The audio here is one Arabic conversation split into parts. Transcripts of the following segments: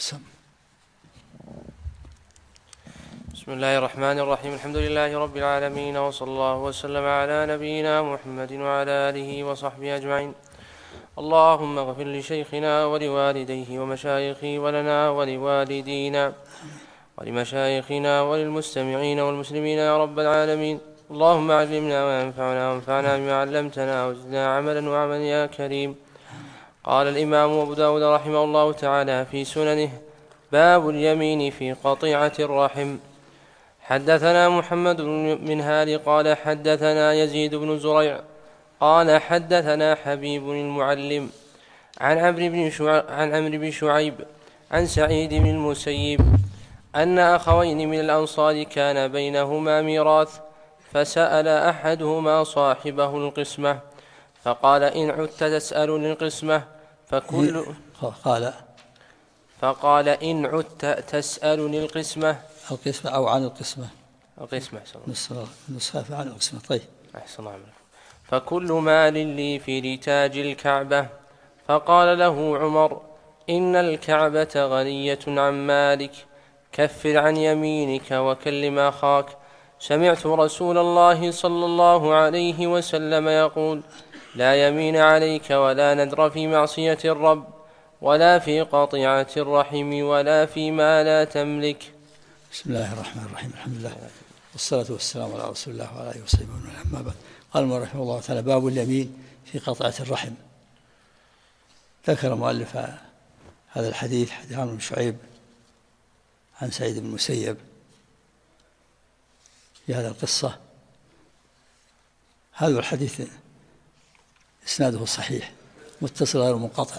بسم الله الرحمن الرحيم. الحمد لله رب العالمين، وصلى الله وسلم على نبينا محمد وعلى آله وصحبه أجمعين. اللهم اغفر لشيخنا ولوالديه ومشايخه ولنا ولوالدينا ولمشايخنا وللمستمعين والمسلمين يا رب العالمين. اللهم علمنا ما ينفعنا وانفعنا بما علمتنا وزدنا عملا وعملا يا كريم. قال الإمام أبو داود رحمه الله تعالى في سننه: باب اليمين في قطيعة الرحم. حدثنا محمد بن منهال قال حدثنا يزيد بن زريع قال حدثنا حبيب المعلم عن عمرو بن شعيب عن سعيد بن المسيب أن أخوين من الأنصار كان بينهما ميراث، فسأل أحدهما صاحبه القسمة فقال: إن عدت تسألني القسمة فقال: إن عدت تسألني القسمة أو عن القسمة نسخة عن القسمة. طيب، أحسن عمله. فكل مال لي في رتاج الكعبة. فقال له عمر: إن الكعبة غنية عن مالك، كفر عن يمينك وكلم أخاك. سمعت رسول الله صلى الله عليه وسلم يقول: لا يمين عليك ولا ندر في معصية الرب، ولا في قطيعة الرحم، ولا فيما لا تملك. بسم الله الرحمن الرحيم. الحمد لله والصلاة والسلام على رسول الله وعلى آله وصحبه وسلم. أما بعد، قال المؤلف رحمه الله تعالى: باب اليمين في قطيعة الرحم. ذكر المؤلف هذا الحديث، حديث عمرو بن شعيب عن سعيد بن المسيب في هذا القصة. هذا الحديث إسناده صحيح متصل غير منقطع،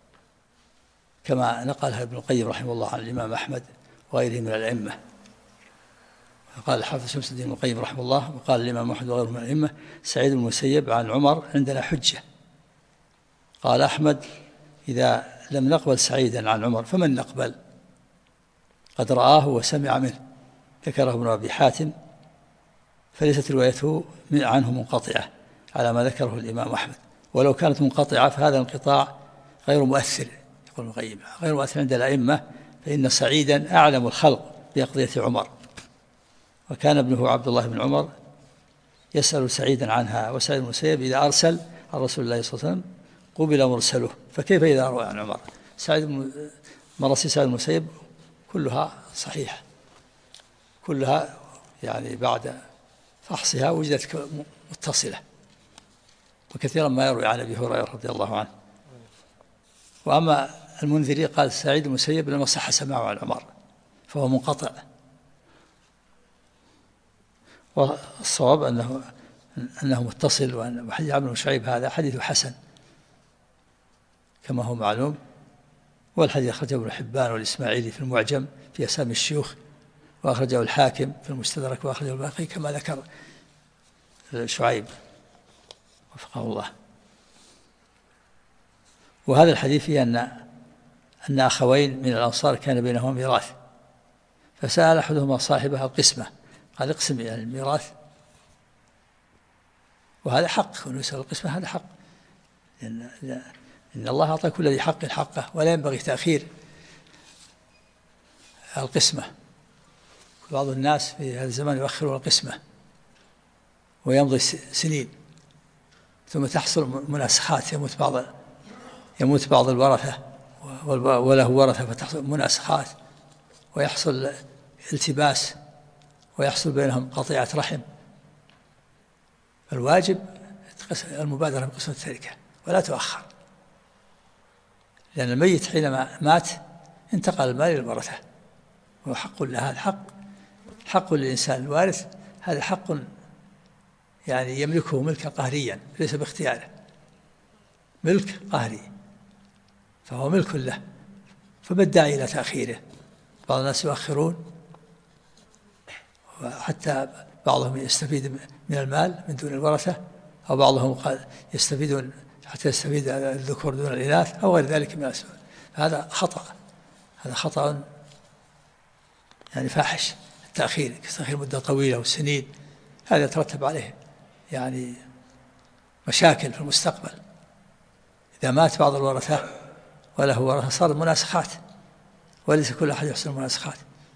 كما نقلها ابن القيم رحمه الله عن الإمام أحمد وغيره من الأئمة. قال الحافظ شمس الدين ابن القيم رحمه الله، وقال الإمام أحمد وغيره من الأئمة: سعيد بن المسيب عن عمر عندنا حجة. قال أحمد: إذا لم نقبل سعيدا عن عمر فمن نقبل؟ قد رآه وسمع منه. ذكره ابن أبي حاتم، فليست روايته عنه منقطعة على ما ذكره الإمام أحمد، ولو كانت منقطعة فهذا الانقطاع غير مؤثر. يقول ابن القيم: غير مؤثر عند الأئمة، فإن سعيدا أعلم الخلق بقضية عمر، وكان ابنه عبد الله بن عمر يسأل سعيدا عنها، وسعيد بن المسيب إذا أرسل عن رسول الله صلى الله عليه وسلم قبل مرسله، فكيف إذا روى عن عمر؟ مراسيل سعيد بن المسيب كلها صحيحة، كلها يعني بعد فحصها وجدت متصلة، وكثيرا ما يروي عن أبي هريرة رضي الله عنه. وأما المنذري قال: سعيد بن المسيب لما صح سماعه عن عمر فهو منقطع. والصواب أنه متصل، وحديث عمرو بن شعيب هذا حديث حسن كما هو معلوم. والحديث أخرجه ابن حبان والإسماعيلي في المعجم في أسامي الشيوخ، وأخرجه الحاكم في المستدرك، وأخرجه الباقي كما ذكر شعيب وفقه الله. وهذا الحديث فيه أن أخوين من الأنصار كان بينهما ميراث، فسأل أحدهما صاحبه القسمة، قال: اقسم يعني الميراث. وهذا حق، ونسأل القسمة هذا حق، إن الله أعطى كل ذي حق حقه، ولا ينبغي تأخير القسمة. بعض الناس في هذا الزمان يؤخرون القسمة ويمضي سنين، ثم تحصل مناسخات، يموت بعض الورثة وله ورثة، فتحصل مناسخات ويحصل التباس ويحصل بينهم قطيعة رحم. الواجب المبادرة بقسم التركة ولا تؤخر، لأن الميت حينما مات انتقل المال للورثة، وهو حق له. هذا حق للإنسان الوارث، هذا حق يعني يملكه ملكا قهريا ليس باختياره، ملك قهري، فهو ملك له. فما الداعي إلى تأخيره؟ بعض الناس يؤخرون، وحتى بعضهم يستفيد من المال من دون الورثة، أو بعضهم يستفيدون حتى يستفيد الذكور دون الإناث، أو غير ذلك من الأسباب. هذا خطأ يعني فاحش. التأخير مدة طويلة وسنين، هذا يترتب عليه يعني مشاكل في المستقبل. إذا مات بعض الورثة وله ورثة صار مناسخات، وليس كل أحد يحسن المناسخات.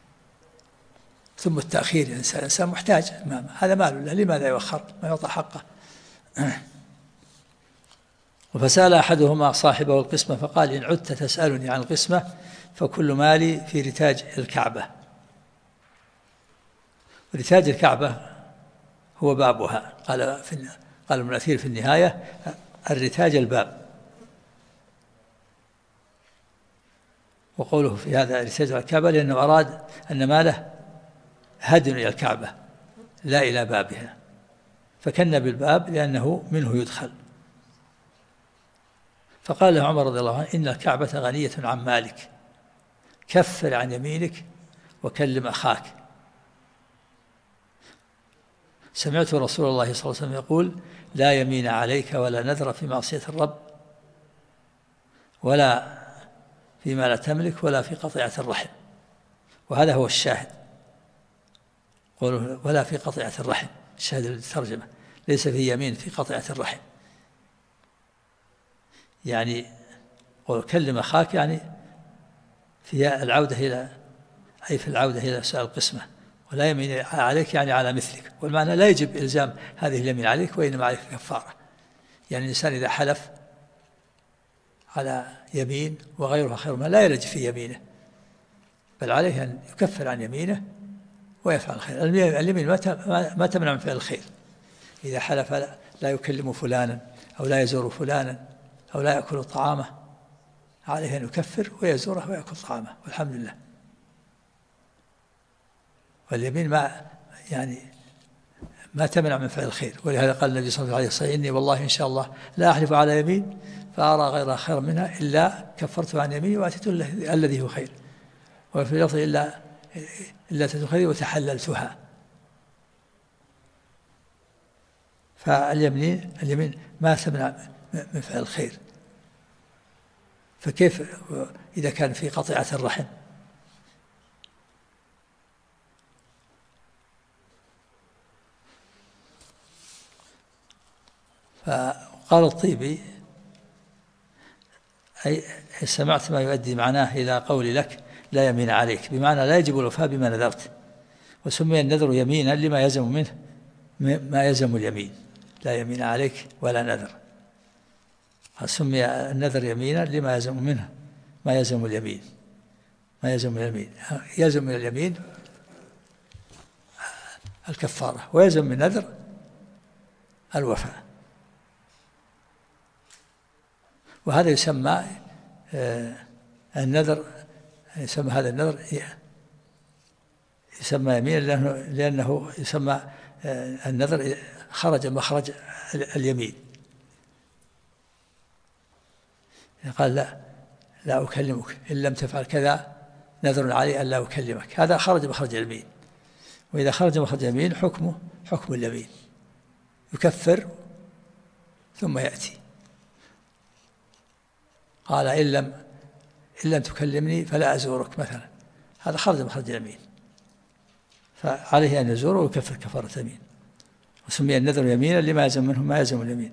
ثم التأخير، الإنسان محتاج، هذا مال له، لماذا يؤخر ما يعطى حقه؟ فسأل أحدهما صاحبه القسمة فقال: إن عدت تسألني عن القسمة فكل مالي في رتاج الكعبة. رتاج الكعبة هو بابها. قال ابن الأثير في النهاية: الرتاج الباب. وقوله في هذا رتاج الكعبة لأنه أراد أن ماله هدن إلى الكعبة لا إلى بابها، فكن بالباب لأنه منه يدخل. فقال له عمر رضي الله عنه: إن الكعبة غنية عن مالك، كفر عن يمينك وكلم أخاك. سمعت رسول الله صلى الله عليه وسلم يقول: لا يمين عليك ولا نذر في معصية الرب، ولا فيما لا تملك، ولا في قطيعة الرحم. وهذا هو الشاهد، قوله ولا في قطيعة الرحم، الشاهد الترجمة ليس في يمين في قطيعة الرحم. يعني كلم أخاك يعني في العودة إلى سؤال القسمة. ولا يمين عليك يعني على مثلك، والمعنى لا يجب إلزام هذه اليمين عليك، وإنما عليك كفارة. يعني الإنسان إذا حلف على يمين وغيرها خير ما لا يرج في يمينه، بل عليه أن يكفر عن يمينه ويفعل الخير. اليمين ما تمنع من فعل الخير. إذا حلف لا يكلم فلانا أو لا يزور فلانا أو لا يأكل طعامه، عليه أن يكفر ويزوره ويأكل طعامه، والحمد لله. واليمين ما تمنع من فعل الخير. ولهذا قال النبي صلى الله عليه وسلم: إني والله إن شاء الله لا أحلف على يمين فأرى غيرها خيرا منها إلا كفرت عن يميني وأتيت الذي هو خير، وفي لفظ إلا أتيت خيري وتحللتها. فاليمين ما تمنع من فعل الخير، فكيف إذا كان في قطيعة الرحم؟ فقال الطيبي: أي سمعت ما يؤدي معناه إلى قول لك لا يمين عليك، بمعنى لا يجب الوفاء بما نذرت. وسمي النذر يمينا لما يلزم منه ما يلزم اليمين، لا يمين عليك ولا نذر. سمي النذر يمينا لما يلزم منه ما يلزم اليمين، يلزم من اليمين الكفارة، ويلزم من النذر الوفاء. وهذا يسمى النذر، يسمى هذا النذر يسمى يمين لأنه يسمى النذر خرج مخرج اليمين. قال لا أكلمك إن لم تفعل كذا، نذر علي أن لا أكلمك، هذا خرج مخرج اليمين. وإذا خرج مخرج اليمين حكمه حكم اليمين، يكفر ثم يأتي. قال إن لم تكلمني فلا أزورك مثلا، هذا خرج مخرج اليمين، فعليه أن يزوره ويكفر كفارة يمين. وسمي النذر يمينا لما يلزم منه ما يلزم اليمين.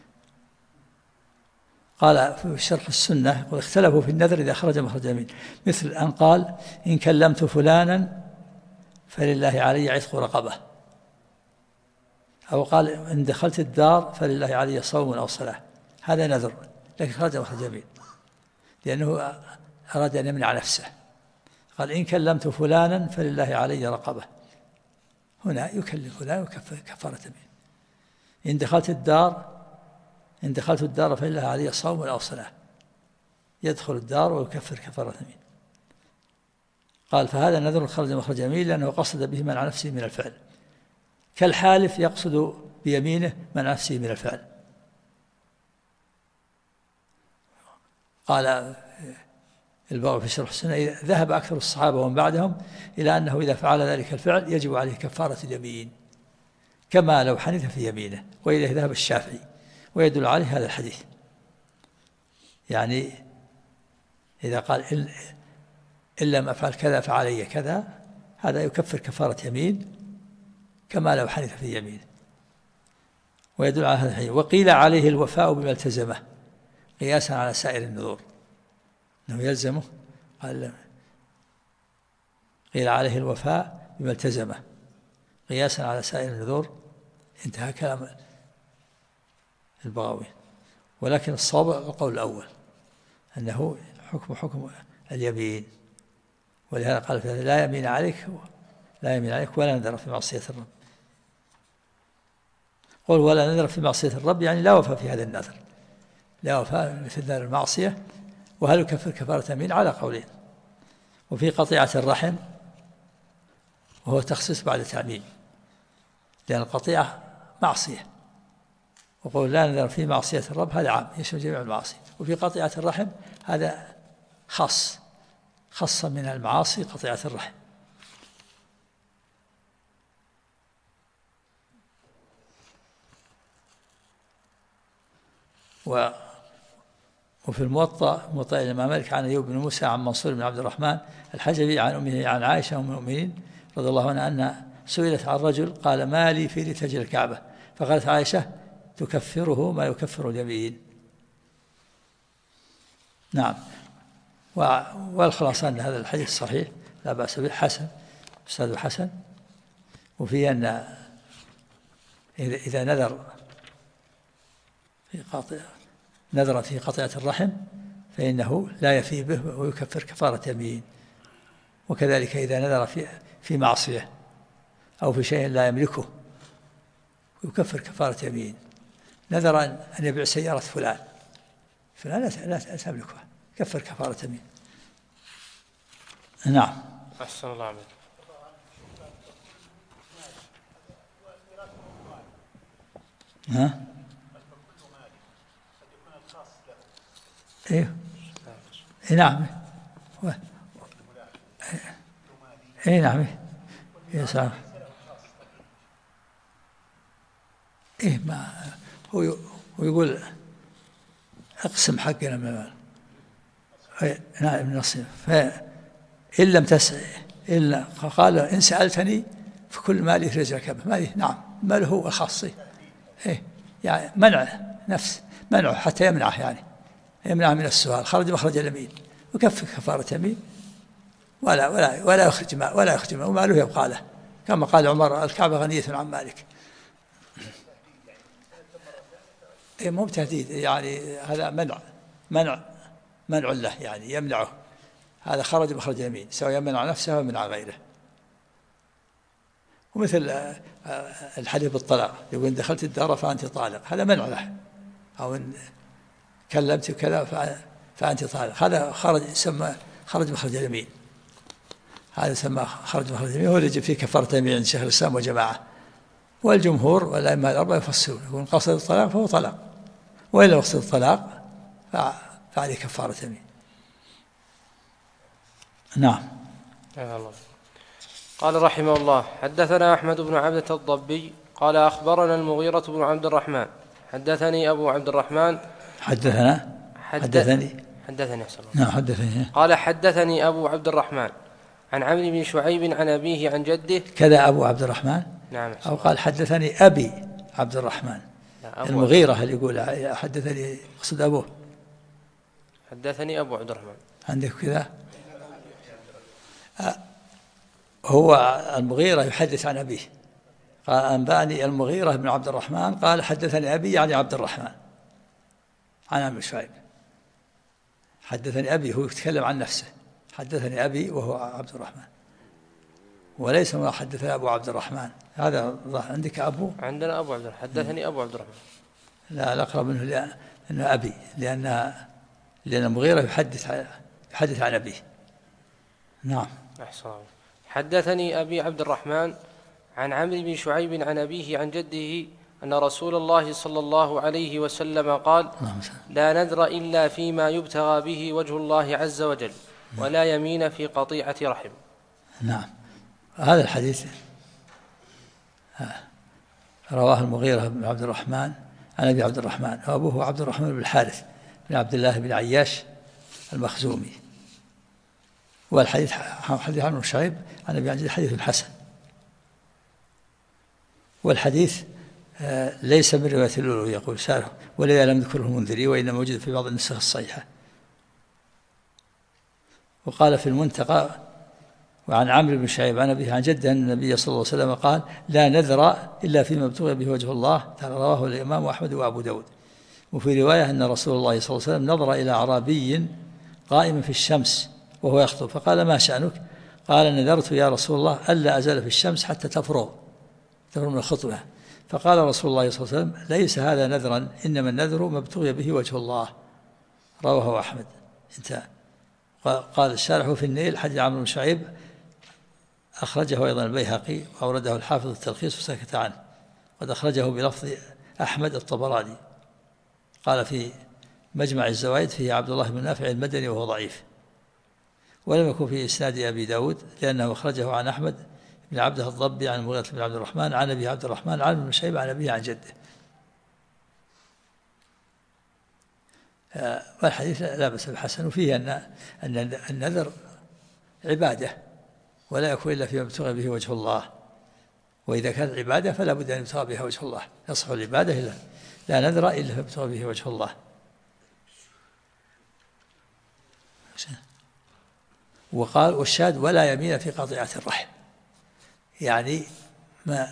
قال في شرح السنة: يقول اختلفوا في النذر إذا خرج مخرج اليمين، مثل أن قال: إن كلمت فلانا فلله علي عتق رقبة، أو قال: إن دخلت الدار فلله علي صوم أو صلاة. هذا نذر لكن خرج مخرج اليمين، لأنه أراد أن يمنع نفسه. قال: إن كلمت فلانا فلله علي رقبة، هنا يكلم فلان ويكفر كفارة يمين. إن دخلت الدار فلله علي صوم أو صلاة، يدخل الدار ويكفر كفارة يمين. قال: فهذا نذر خرج مخرج يمين لأنه قصد به منع نفسه من الفعل، كالحالف يقصد بيمينه منع نفسه من الفعل. قال البغوي في شرح السنة: ذهب أكثر الصحابة ومن بعدهم إلى أنه إذا فعل ذلك الفعل يجب عليه كفارة اليمين، كما لو حنث في يمينه. وإليه ذهب الشافعي، ويدل عليه هذا الحديث. يعني إذا قال إن لم أفعل كذا فعلي كذا، هذا يكفر كفارة يمين كما لو حنث في يمينه، ويدل على هذا الحديث. وقيل عليه الوفاء بما التزمه قياسا على سائر النذور، أنه يلزمه. قال قيل عليه الوفاء بما التزمه قياسا على سائر النذور. انتهى كلام البغوي. ولكن الصواب القول الأول أنه حكم اليمين، ولهذا قال لا يمين عليك ولا نذر في معصية الرب. قل ولا نذر في معصية الرب يعني لا وفاء في هذا النذر، لا وفاء مثل نذر المعصية. وهل يكفر كفارة يمين؟ على قولين. وفي قطيعة الرحم وهو تخصيص بعد تعميم، لأن القطيعة معصية، وقول لا نذر في معصية الرب هذا عام يشمل جميع المعاصي. وفي قطيعة الرحم هذا خاصة من المعاصي قطيعة الرحم. وفي الموطأ الإمام مالك عن أيوب بن موسى عن منصور بن عبد الرحمن الحجبي عن أمه عن عائشة أم المؤمنين رضي الله عنها أن سئلت عن رجل قال ما لي في لتجل الكعبة، فقالت عائشة تكفره ما يكفر اليمين. نعم. والخلاصة أن هذا الحديث صحيح لا بأس به، حسن أستاذ حسن. وفي أن إذا نذر في قطيعة الرحم فإنه لا يفي به ويكفر كفارة يمين. وكذلك إذا نذر في معصية أو في شيء لا يملكه يكفر كفارة يمين. نذر أن يبيع سيارة فلان لا تملكها، كفر كفارة يمين. نعم. أحسن الله عليك. ها؟ إيه نعم. إيه نعم. يا سلام. إيه ما هو يقول اقسم حقنا من المال. نعم ابن نصيب. فإن لم تسع إلا قال إن سألتني فكل مالي في رزق كبه مالي. نعم ماله هو خاصي. إيه يعني منعه حتى يمنعه، يعني يمنعه من السؤال، خرج مخرج اليمين وكفر كفارة يمين ولا يخرج مال وماله يبقى له، كما قال عمر الكعبة غنية عن مالك. إيه مو بتهديد، يعني هذا منع له، يعني يمنعه. هذا خرج مخرج اليمين سواء يمنع نفسه أو يمنع غيره. ومثل الحديث بالطلاق يقول إن دخلت الدار فأنت طالق، هذا منع له. أو إن كلمت كذا فأنت طالق، هذا خرج مخرج اليمين. هذا يسمى خرج مخرج اليمين، هو اللي يجب فيه كفارة يمين عند شيخ الإسلام وجماعة. والجمهور والأئمة الأربعة يفسرون يقول قصد الطلاق فهو طلاق، وإن لم يقصد الطلاق فعليه كفارة يمين. نعم. قال رحمه الله حدثنا أحمد بن عبدة الضبي قال أخبرنا المغيرة بن عبد الرحمن حدثني أبو عبد الرحمن حدثني نعم حدثني. قال حدثني أبو عبد الرحمن عن عمرو بن شعيب عن أبيه عن جده كذا أبو عبد الرحمن. نعم. أو قال حدثني أبي عبد الرحمن. المغيرة اللي يقول حدثني أقصد أبوه. حدثني أبو عبد الرحمن عندك كذا. هو المغيرة يحدث عن أبيه، قال أنبأني المغيرة بن عبد الرحمن قال حدثني أبي يعني عبد الرحمن عن عمرو شعيب. حدثني أبي هو يتكلم عن نفسه، حدثني أبي وهو عبد الرحمن، وليس ما حدثني أبو عبد الرحمن. هذا عندك أبو؟ عندنا أبو عبد الرحمن. حدثني أبو عبد الرحمن. لا الأقرب منه لأنه أبي، لأن المغيرة يحدث عن أبيه. نعم. أحسن. حدثني أبي عبد الرحمن عن عمرو بن شعيب عن أبيه عن جده أن رسول الله صلى الله عليه وسلم قال لا نذر إلا فيما يبتغى به وجه الله عز وجل ولا يمين في قطيعة رحم. نعم. هذا الحديث رواه المغيرة بن عبد الرحمن عن أبي عبد الرحمن، وأبوه عبد الرحمن بن الحارث بن عبد الله بن عياش المخزومي. والحديث حديث عمرو بن شعيب عن أبي عن جده حديث حسن. والحديث ليس من رواية الأولى يقول ساره ولذا لم يذكره المنذري وإنما موجود في بعض النسخ الصحيحة. وقال في المنتقى وعن عمرو بن شعيب عن أبيه عن جده أن النبي صلى الله عليه وسلم قال لا نذر إلا فيما ابتغي به وجه الله. رواه الإمام أحمد وأبو داود. وفي رواية أن رسول الله صلى الله عليه وسلم نظر إلى أعرابي قائم في الشمس وهو يخطب فقال ما شأنك؟ قال نذرت يا رسول الله ألا أزال في الشمس حتى تفرغ من الخطبة. فقال رسول الله صلى الله عليه وسلم ليس هذا نذرا إنما النذر ما ابتغي به وجه الله. رواه أحمد. انتهى. قال الشارح في النيل حديث عمرو بن شعيب أخرجه أيضا البيهقي وأورده الحافظ التلخيص وسكت عنه، قد أخرجه بلفظ أحمد الطبراني. قال في مجمع الزوائد فيه عبد الله بن نافع المدني وهو ضعيف، ولم يكن في إسناد أبي داود لأنه أخرجه عن أحمد بن عبده الضبي عن المغيرة بن عبد الرحمن عن أبي عبد الرحمن عن ابن شعيب عن أبيه عن جده. والحديث لا بأس بحسن. وفيه أن النذر عبادة ولا يكون إلا فيما ابتغى به وجه الله، وإذا كانت عبادة فلا بد أن يبتغى بها وجه الله. يصح العبادة إلا لا نذر إلا فيما ابتغى به وجه الله. وقال والشاهد ولا يمين في قطيعة الرحم، يعني ما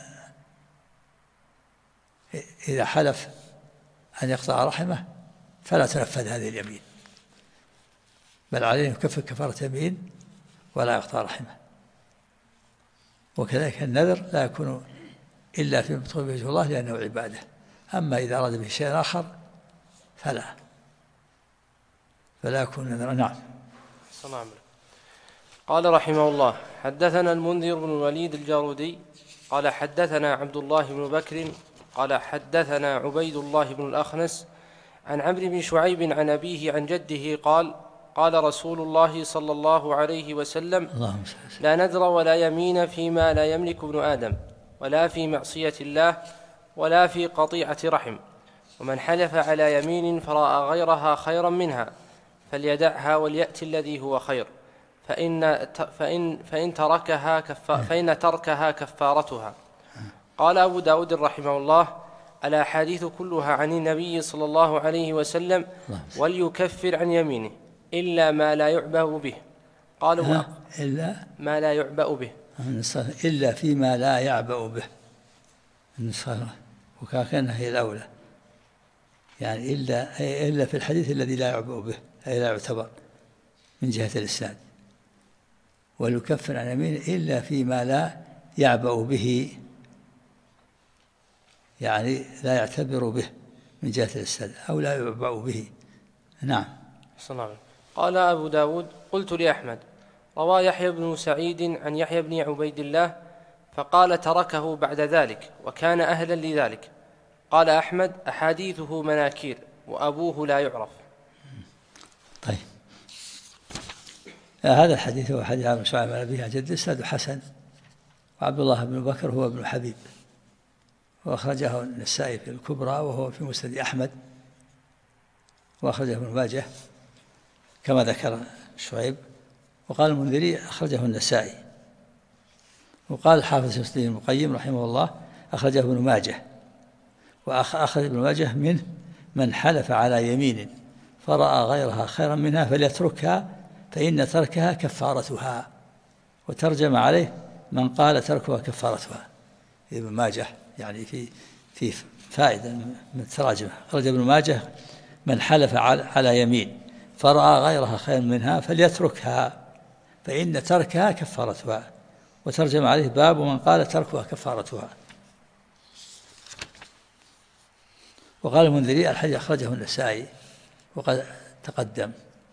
إذا حلف أن يقطع رحمه فلا تنفذ هذه اليمين، بل عليه يكفر كفارة يمين ولا يقطع رحمه. وكذلك النذر لا يكون إلا فيما ابتغي به وجه الله لأنه عبادة. أما إذا أراد به شيء آخر فلا يكون نذرا. نعم. قال رحمه الله حدثنا المنذر بن الوليد الجارودي قال حدثنا عبد الله بن بكر قال حدثنا عبيد الله بن الأخنس عن عمرو بن شعيب عن أبيه عن جده قال قال رسول الله صلى الله عليه وسلم لا نذر ولا يمين فيما لا يملك ابن آدم، ولا في معصية الله، ولا في قطيعة رحم. ومن حلف على يمين فرأى غيرها خيرا منها فليدعها وليأتي الذي هو خير، فإن تركها كفارتها. قال أبو داود رحمه الله الأحاديث كلها عن النبي صلى الله عليه وسلم وليكفر عن يمينه إلا ما لا يعبأ به. قالوا إلا ما لا يعبأ به، إلا فيما لا يعبأ به، وكأنها هي الأولى، يعني إلا في الحديث الذي لا يعبأ به أي لا يعتبر من جهة الإسناد. وليكفر عن يمينه إلا فيما لا يعبأ به، يعني لا يعتبر به من جهة الإسناد أو لا يعبأ به. نعم. قال أبو داود قلت لأحمد روى يحيى بن سعيد عن يحيى بن عبيد الله فقال تركه بعد ذلك وكان أهلا لذلك. قال أحمد أحاديثه مناكير وأبوه لا يعرف. طيب، هذا الحديث هو حديث عمرو بن شعيب عن أبيه عن جده إسناد حسن، وعبد الله بن بكر هو ابن حبيب، وأخرجه النسائي في الكبرى وهو في مسند أحمد، وأخرجه ابن ماجه كما ذكر شعيب. وقال المنذري أخرجه النسائي. وقال الحافظ شمس الدين المقيم رحمه الله أخرجه ابن ماجه، وأخرج ابن ماجه منه من حلف على يمين فرأى غيرها خيرا منها فليتركها فإن تركها كفارتها، وترجم عليه من قال تركها كفارتها. ابن ماجه يعني في فائدة من التراجم. أخرج ابن ماجه من حلف على يمين فرأى غيرها خيرا منها فليتركها فإن تركها كفارتها، وترجم عليه باب من قال تركها كفارتها. وقال المنذري الحديث أخرجه النسائي وقد تقدم.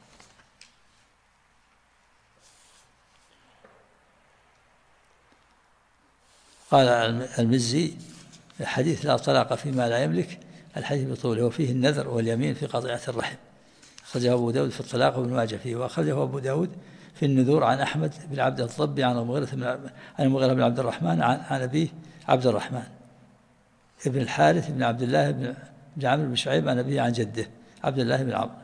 قال المزي الحديث لا طلاق فيما لا يملك الحديث بطوله وفيه النذر واليمين في قطيعة الرحم. أخرجه أبو داود في الطلاق وابن ماجه فيه، وأخرجه أبو داود في النذور عن أحمد بن عبد الضبي عن المغيرة بن عبد الرحمن عن أبيه عبد الرحمن ابن الحارث بن عبد الله بن عمرو بن شعيب عن أبيه عن جده عبد الله بن عمرو.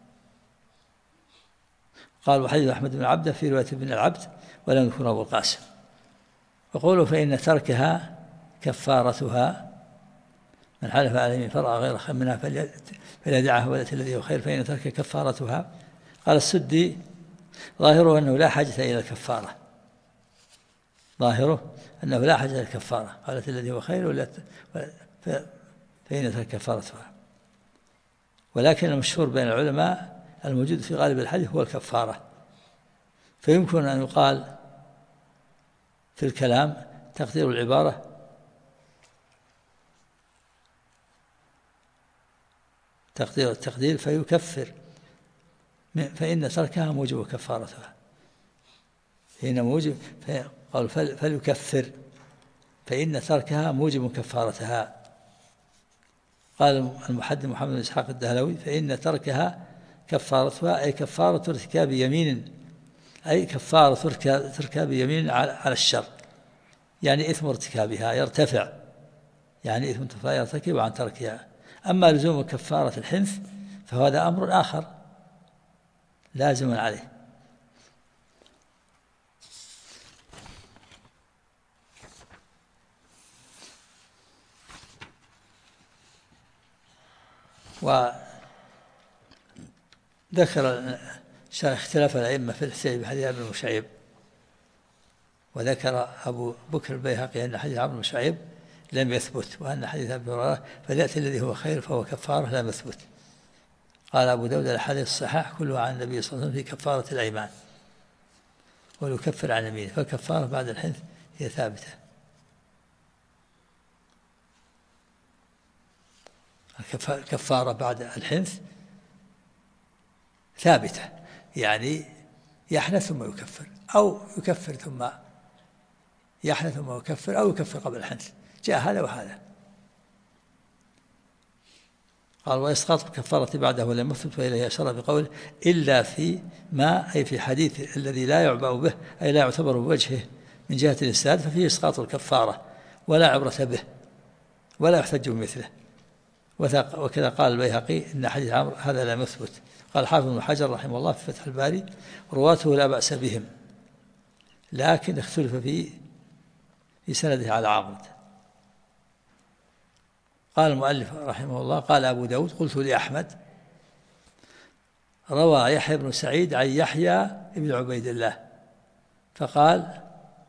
قال وحديث أحمد بن عبده في رواية ابن العبد ولم يكن أبو القاسم. وقولوا فإن تركها كفارتها من حلف على يمين فرأى غير خير منها فليدعها وليأتي الذي هو خير فإن ترك كفارتها. قال السدي ظاهره أنه لا حاجة إلى الكفارة ظاهره أنه لا حاجة للكفارة. قالت الذي هو خير فإن ترك كفارتها. ولكن المشهور بين العلماء الموجود في غالب الحديث هو الكفارة. فيمكن أن يقال في الكلام تقدير العبارة التقدير فيكفر، فإن تركها موجب كفارتها. هنا موجب، قال فليكفر فإن تركها موجب كفارتها. قال المحدث محمد بن إسحاق الدهلوي فإن تركها كفارتها أي كفارة ارتكاب يمين، أي كفارة ارتكاب يمين على الشر، يعني إثم ارتكابها يرتفع، يعني إثم يرتكب عن تركها. أما لزوم كفارة الحنث فهذا أمر آخر لازم عليه. وذكر اختلاف الأئمة في الاحتجاج بحديث عمرو بن شعيب، وذكر أبو بكر البيهقي أن حديث عمرو بن شعيب لم يثبت، وأن حديث أبي هريرة فليأتي الذي هو خير فهو كفارة لم يثبت. قال أبو داود الحديث الصحاح كله عن النبي صلى الله عليه وسلم في كفارة الأيمان، ويكفر عن يمينه، فالكفارة بعد الحنث هي ثابتة. الكفارة بعد الحنث ثابتة، يعني يحنث ثم يكفر، أو يكفر ثم يحنث ثم يكفر، أو يكفر قبل الحنث، جاء هذا وهذا. قال وإسقاط الكفارة بعده لم يثبت، وإليه أشار بقوله إلا في ما، أي في حديث الذي لا يعبأ به، أي لا يعتبر بوجهه من جهة الإسناد، ففيه إسقاط الكفارة ولا عبرة به ولا يحتج بمثله. وكذا قال البيهقي إن حديث عمرو هذا لم يثبت. قال حافظ بن حجر رحمه الله في فتح الباري رواته لا بأس بهم، لكن اختلف في سنده على عمرو. قال المؤلف رحمه الله قال أبو داود قلت لأحمد روى يحيى بن سعيد عن يحيى بن عبيد الله فقال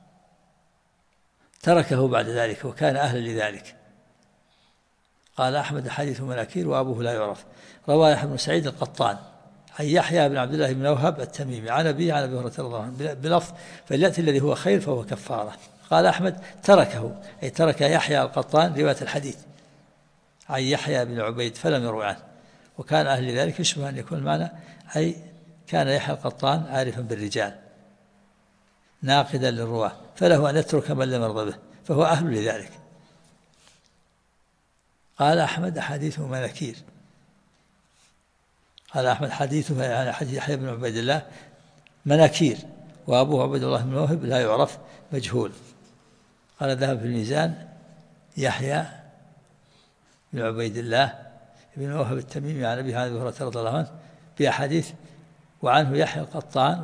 تركه بعد ذلك وكان أهلا لذلك. قال أحمد حديث مناكير وأبوه لا يعرف. روى يحيى بن سعيد القطان عن يحيى بن عبد الله بن وهب التميمي عن أبي هريرة رضي الله عنه بلفظ فليأتي الذي هو خير فهو كفارة. قال أحمد تركه، أي ترك يحيى القطان رواية الحديث عن يحيى بن عبيد فلم يروي عنه، وكان أهل ذلك يشبه أن يكون المعنى أي كان يحيى القطان عارفا بالرجال ناقدا للرواة، فله أن يترك من لم يرضى به فهو أهل لذلك. قال أحمد حديثه مناكير. قال أحمد حديثه يعني حديث يحيى بن عبيد الله مناكير، وأبوه عبد الله بن وهب لا يعرف مجهول. قال ذهب في الميزان يحيى بن عبيد الله بن وهب التميمي عن أبي هريرة رضي الله عنه بأحاديث، وعنه يحيى القطان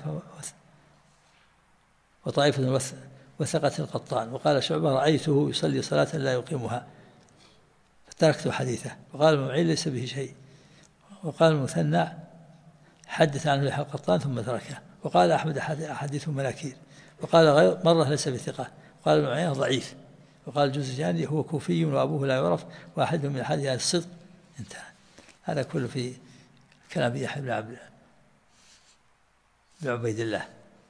وطائفة وثقة القطان. وقال شعبة رأيته يصلي صلاة لا يقيمها فتركت حديثه. وقال المعين ليس به شيء. وقال المثنى حدث عنه يحيى القطان ثم تركه. وقال أحمد أحاديث مناكير. وقال غير مرة ليس بثقة. وقال المعين ضعيف. وقال الجوزجاني هو كوفي وأبوه لا يعرف واحد من الحديث عن الصدق. انتهى. هذا كله في كلام يحيى بن عبيد الله.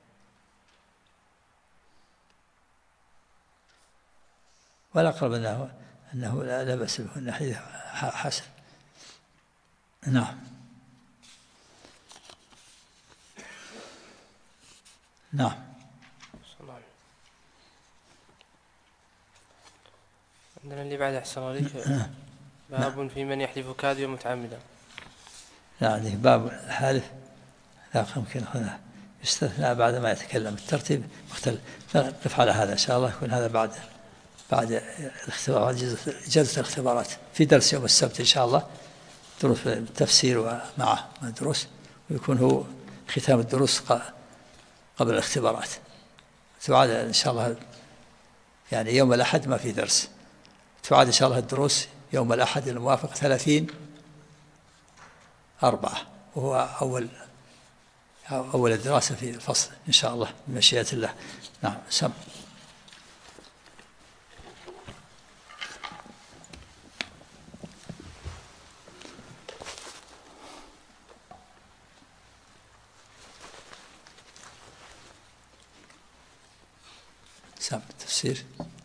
والأقرب أنه لا بأس به، أن حديث حسن. نعم. نعم. عندنا اللي بعد أحسن عليك باب في من يحلف كاذبا متعمدا. يعني باب الحالف لا يمكن هنا يستثنى بعد ما يتكلم، الترتيب مختلف. نقف على هذا إن شاء الله، يكون هذا بعد الاختبارات، جلسة الاختبارات في درس يوم السبت إن شاء الله، دروس التفسير ومعه الدروس، ويكون هو ختام الدروس قبل الاختبارات. تعاد إن شاء الله يعني يوم الأحد ما في درس، تعاد إن شاء الله الدروس يوم الأحد الموافق 30/4، وهو أول الدراسة في الفصل إن شاء الله بمشيئة الله. نعم. سم سام التفسير.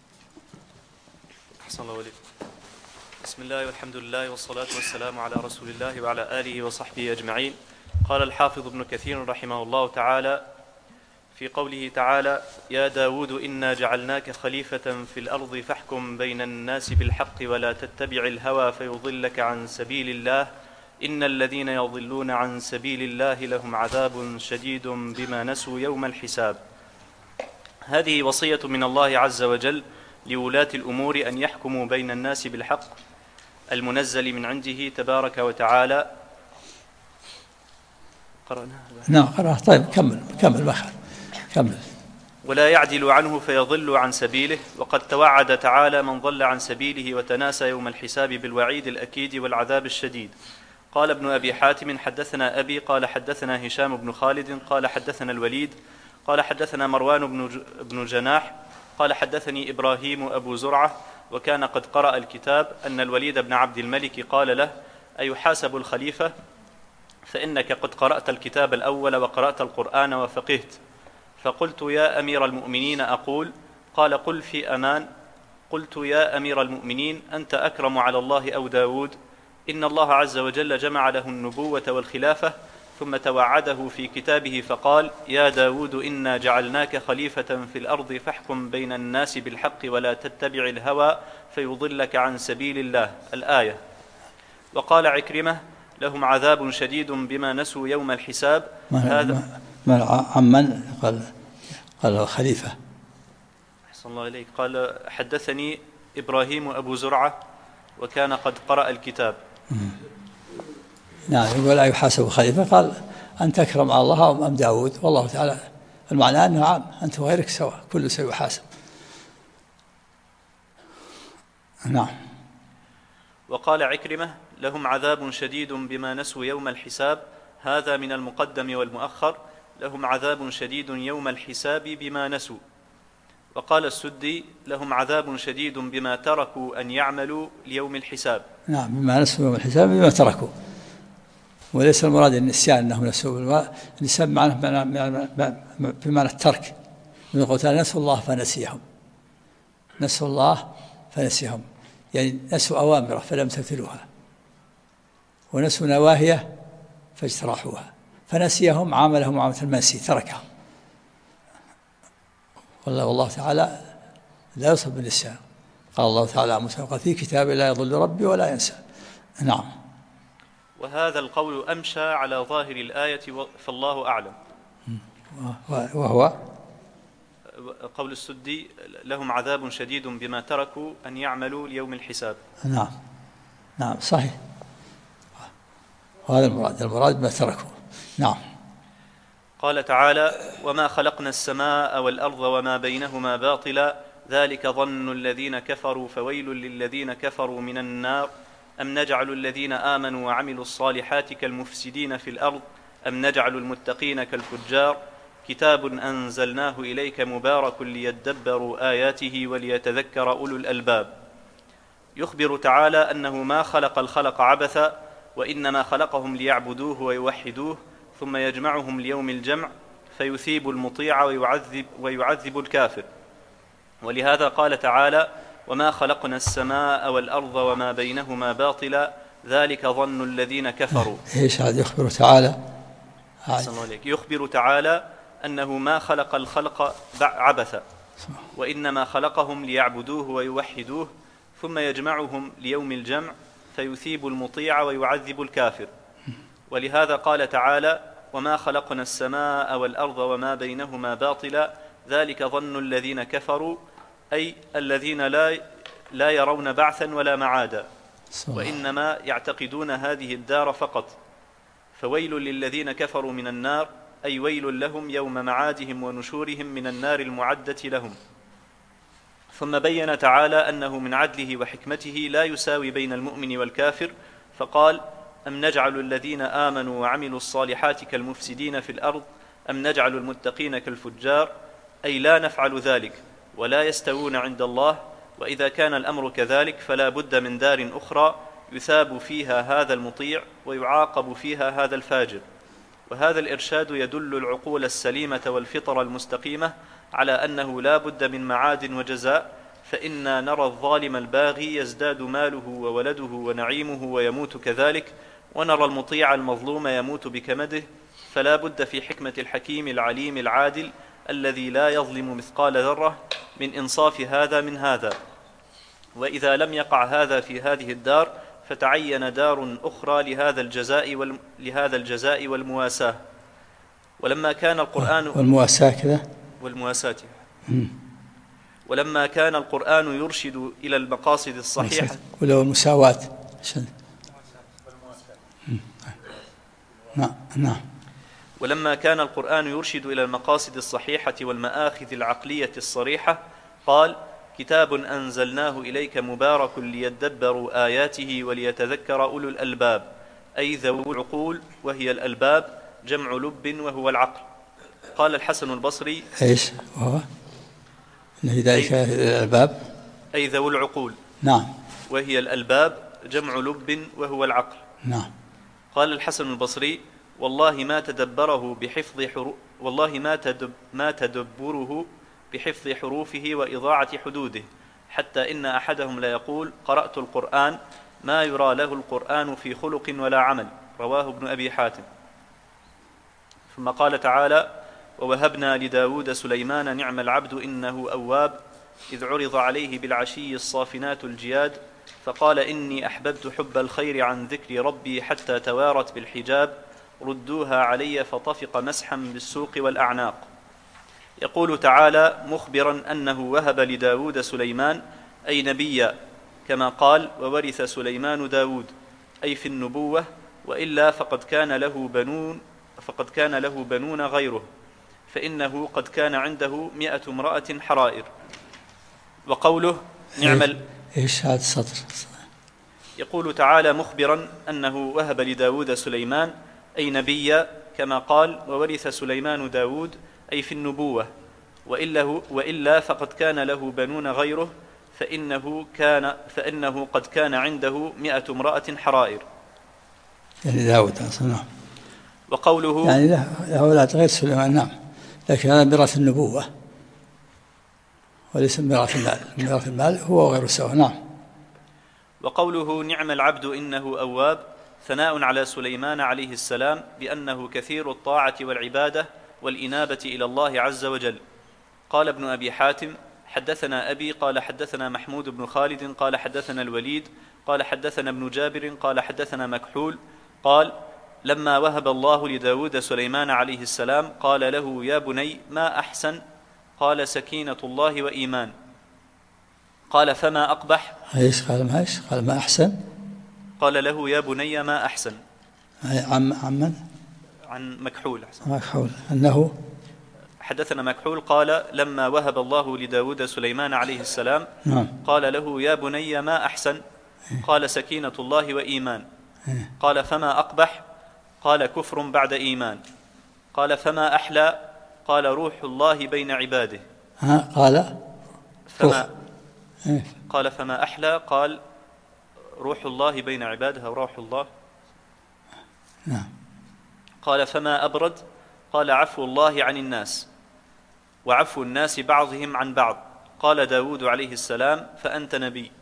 أحسن الله عليك. بسم الله والحمد لله والصلاة والسلام على رسول الله وعلى آله وصحبه أجمعين. قال الحافظ ابن كثير رحمه الله تعالى في قوله تعالى: يا داود إنا جعلناك خليفة في الأرض فاحكم بين الناس بالحق ولا تتبع الهوى فيضلك عن سبيل الله إن الذين يضلون عن سبيل الله لهم عذاب شديد بما نسوا يوم الحساب. هذه وصية من الله عز وجل لولاة الأمور أن يحكموا بين الناس بالحق المنزل من عنده تبارك وتعالى. قرأناها؟ نعم قرأ. طيب كمل بخير كمل. ولا يعدل عنه فيضل عن سبيله، وقد توعد تعالى من ضل عن سبيله وتناسى يوم الحساب بالوعيد الأكيد والعذاب الشديد. قال ابن أبي حاتم: حدثنا أبي قال حدثنا هشام بن خالد قال حدثنا الوليد قال حدثنا مروان بن جناح قال حدثني إبراهيم أبو زرعة وكان قد قرأ الكتاب أن الوليد بن عبد الملك قال له: أيحاسب الخليفة؟ فإنك قد قرأت الكتاب الأول وقرأت القرآن وفقهت. فقلت: يا أمير المؤمنين أقول؟ قال: قل في أمان. قلت: يا أمير المؤمنين أنت أكرم على الله أو داود؟ إن الله عز وجل جمع له النبوة والخلافة ثم توعده في كتابه فقال: يا داود إنا جعلناك خليفة في الأرض فاحكم بين الناس بالحق ولا تتبع الهوى فيضلك عن سبيل الله. الآية. وقال عكرمة: لهم عذاب شديد بما نسوا يوم الحساب. هذا عمن قال خليفة. أحسن الله إليك. قال: حدثني إبراهيم أبو زرعة وكان قد قرأ الكتاب. نعم. يقول: أيحاسب خليفة؟ قال: أنت أكرم على الله أم داود؟ والله تعالى المعنى أنه عام، أنت وغيرك سواء، كل سيحاسب. نعم. وقال عكرمة: لهم عذاب شديد بما نسوا يوم الحساب. هذا من المقدم والمؤخر. لهم عذاب شديد يوم الحساب بما نسوا. وقال السدي: لهم عذاب شديد بما تركوا أن يعملوا ليوم الحساب. نعم. بما نسوا يوم الحساب بما تركوا، وليس المراد النسيان أنهم نسوا. النسيان بمعنى الترك. من قلت نسوا الله فنسيهم، نسوا الله فنسيهم، يعني نسوا أوامره فلم تمتثلوها، ونسوا نواهيه فاجترحوها، فنسيهم عاملهم معاملة المنسي، تركهم. والله تعالى لا يوصف بالنسيان. قال الله تعالى عن موسى: في كتاب لا يضل ربي ولا ينسى. نعم. وهذا القول أمشى على ظاهر الآية فالله أعلم. وهو قول السدي: لهم عذاب شديد بما تركوا أن يعملوا ليوم الحساب. نعم. نعم صحيح. وهذا المراد ما تركوا. نعم. قال تعالى: وما خلقنا السماء والأرض وما بينهما باطلا ذلك ظن الذين كفروا فويل للذين كفروا من النار أم نجعل الذين آمنوا وعملوا الصالحات كالمفسدين في الأرض أم نجعل المتقين كالفجار كتاب أنزلناه إليك مبارك ليدبروا آياته وليتذكر أولو الألباب. يخبر تعالى أنه ما خلق الخلق عبثا، وإنما خلقهم ليعبدوه ويوحدوه، ثم يجمعهم ليوم الجمع فيثيب المطيع ويعذب الكافر. ولهذا قال تعالى: وما خلقنا السماء والأرض وما بينهما باطلا ذلك ظن الذين كفروا. ايش هذا يخبر تعالى؟ يخبر تعالى أنه ما خلق الخلق عبثا، وإنما خلقهم ليعبدوه ويوحدوه، ثم يجمعهم ليوم الجمع فيثيب المطيع ويعذب الكافر. ولهذا قال تعالى: وما خلقنا السماء والأرض وما بينهما باطلا ذلك ظن الذين كفروا، أي الذين لا يرون بعثا ولا معادا، وإنما يعتقدون هذه الدار فقط. فويل للذين كفروا من النار، أي ويل لهم يوم معادهم ونشورهم من النار المعدة لهم. ثم بين تعالى أنه من عدله وحكمته لا يساوي بين المؤمن والكافر، فقال: أم نجعل الذين آمنوا وعملوا الصالحات كالمفسدين في الأرض أم نجعل المتقين كالفجار، أي لا نفعل ذلك ولا يستوون عند الله. وإذا كان الأمر كذلك فلا بد من دار أخرى يثاب فيها هذا المطيع ويعاقب فيها هذا الفاجر. وهذا الإرشاد يدل العقول السليمة والفطر المستقيمة على أنه لا بد من معاد وجزاء، فإنا نرى الظالم الباغي يزداد ماله وولده ونعيمه ويموت كذلك، ونرى المطيع المظلوم يموت بكمده، فلا بد في حكمة الحكيم العليم العادل الذي لا يظلم مثقال ذرة من إنصاف هذا من هذا. وإذا لم يقع هذا في هذه الدار فتعين دار أخرى لهذا الجزاء والمواساة. ولما كان القرآن والمواساة كذا والمواساة ولما كان القرآن يرشد إلى المقاصد الصحيحة ولو المساواة. نعم. ولما كان القرآن يرشد إلى المقاصد الصحيحة والمآخذ العقلية الصريحة قال: كتاب أنزلناه إليك مبارك ليدبروا آياته وليتذكر أولو الألباب، أي ذوو العقول، وهي الألباب جمع لب وهو العقل. قال الحسن البصري: إيش وهو؟ في ذلك الألباب أي ذوو العقول. نعم. وهي الألباب جمع لب وهو العقل. نعم. قال الحسن البصري: والله ما تدبره بحفظ حروفه وإضاعة حدوده، حتى إن أحدهم لا يقول: قرأت القرآن ما يرى له القرآن في خلق ولا عمل. رواه ابن أبي حاتم. ثم قال تعالى: ووهبنا لداود سليمان نعم العبد إنه أواب، إذ عرض عليه بالعشي الصافنات الجياد، فقال: إني أحببت حب الخير عن ذكر ربي حتى توارت بالحجاب، ردوها علي فطفق مسحا بالسوق والأعناق. يقول تعالى مخبرا أنه وهب لداود سليمان أي نبيا، كما قال: وورث سليمان داود، أي في النبوة، وإلا فقد كان له بنون غيره، فإنه قد كان عنده 100 امرأة حرائر. وقوله نعم إيش هذا السطر؟ يقول تعالى مخبرا أنه وهب لداود سليمان أي نبيا، كما قال: وورث سليمان داود، أي في النبوة، وإلا فقد كان له بنون غيره، فإنه قد كان عنده 100 امرأة حرائر. يعني داود أصلا. وقوله يعني له أولاد غير سليمان. نعم. لكن هذا ميراث النبوة وليس ميراث المال. ميراث المال هو غير سواء. نعم. وقوله نعم العبد إنه أواب ثناء على سليمان عليه السلام بأنه كثير الطاعة والعبادة والإنابة إلى الله عز وجل. قال ابن أبي حاتم: حدثنا أبي قال حدثنا محمود بن خالد قال حدثنا الوليد قال حدثنا ابن جابر قال حدثنا مكحول قال: لما وهب الله لداود سليمان عليه السلام قال له: يا بني ما أحسن؟ قال: سكينة الله وإيمان. قال: فما أقبح؟ قال ما أحسن؟ قال له: يا بني ما أحسن. عن مكحول. مكحول أنه حدثنا مكحول قال: لما وهب الله لداود سليمان عليه السلام قال له: يا بني ما أحسن؟ قال: سكينة الله وإيمان. قال: فما أقبح؟ قال: كفر بعد إيمان. قال: فما أحلى؟ قال: روح الله بين عباده. قال: فما أحلى؟ قال: روح الله بين عباده أو روح الله. قال: فما أبرد؟ قال: عفو الله عن الناس وعفو الناس بعضهم عن بعض. قال داود عليه السلام: فأنت نبي.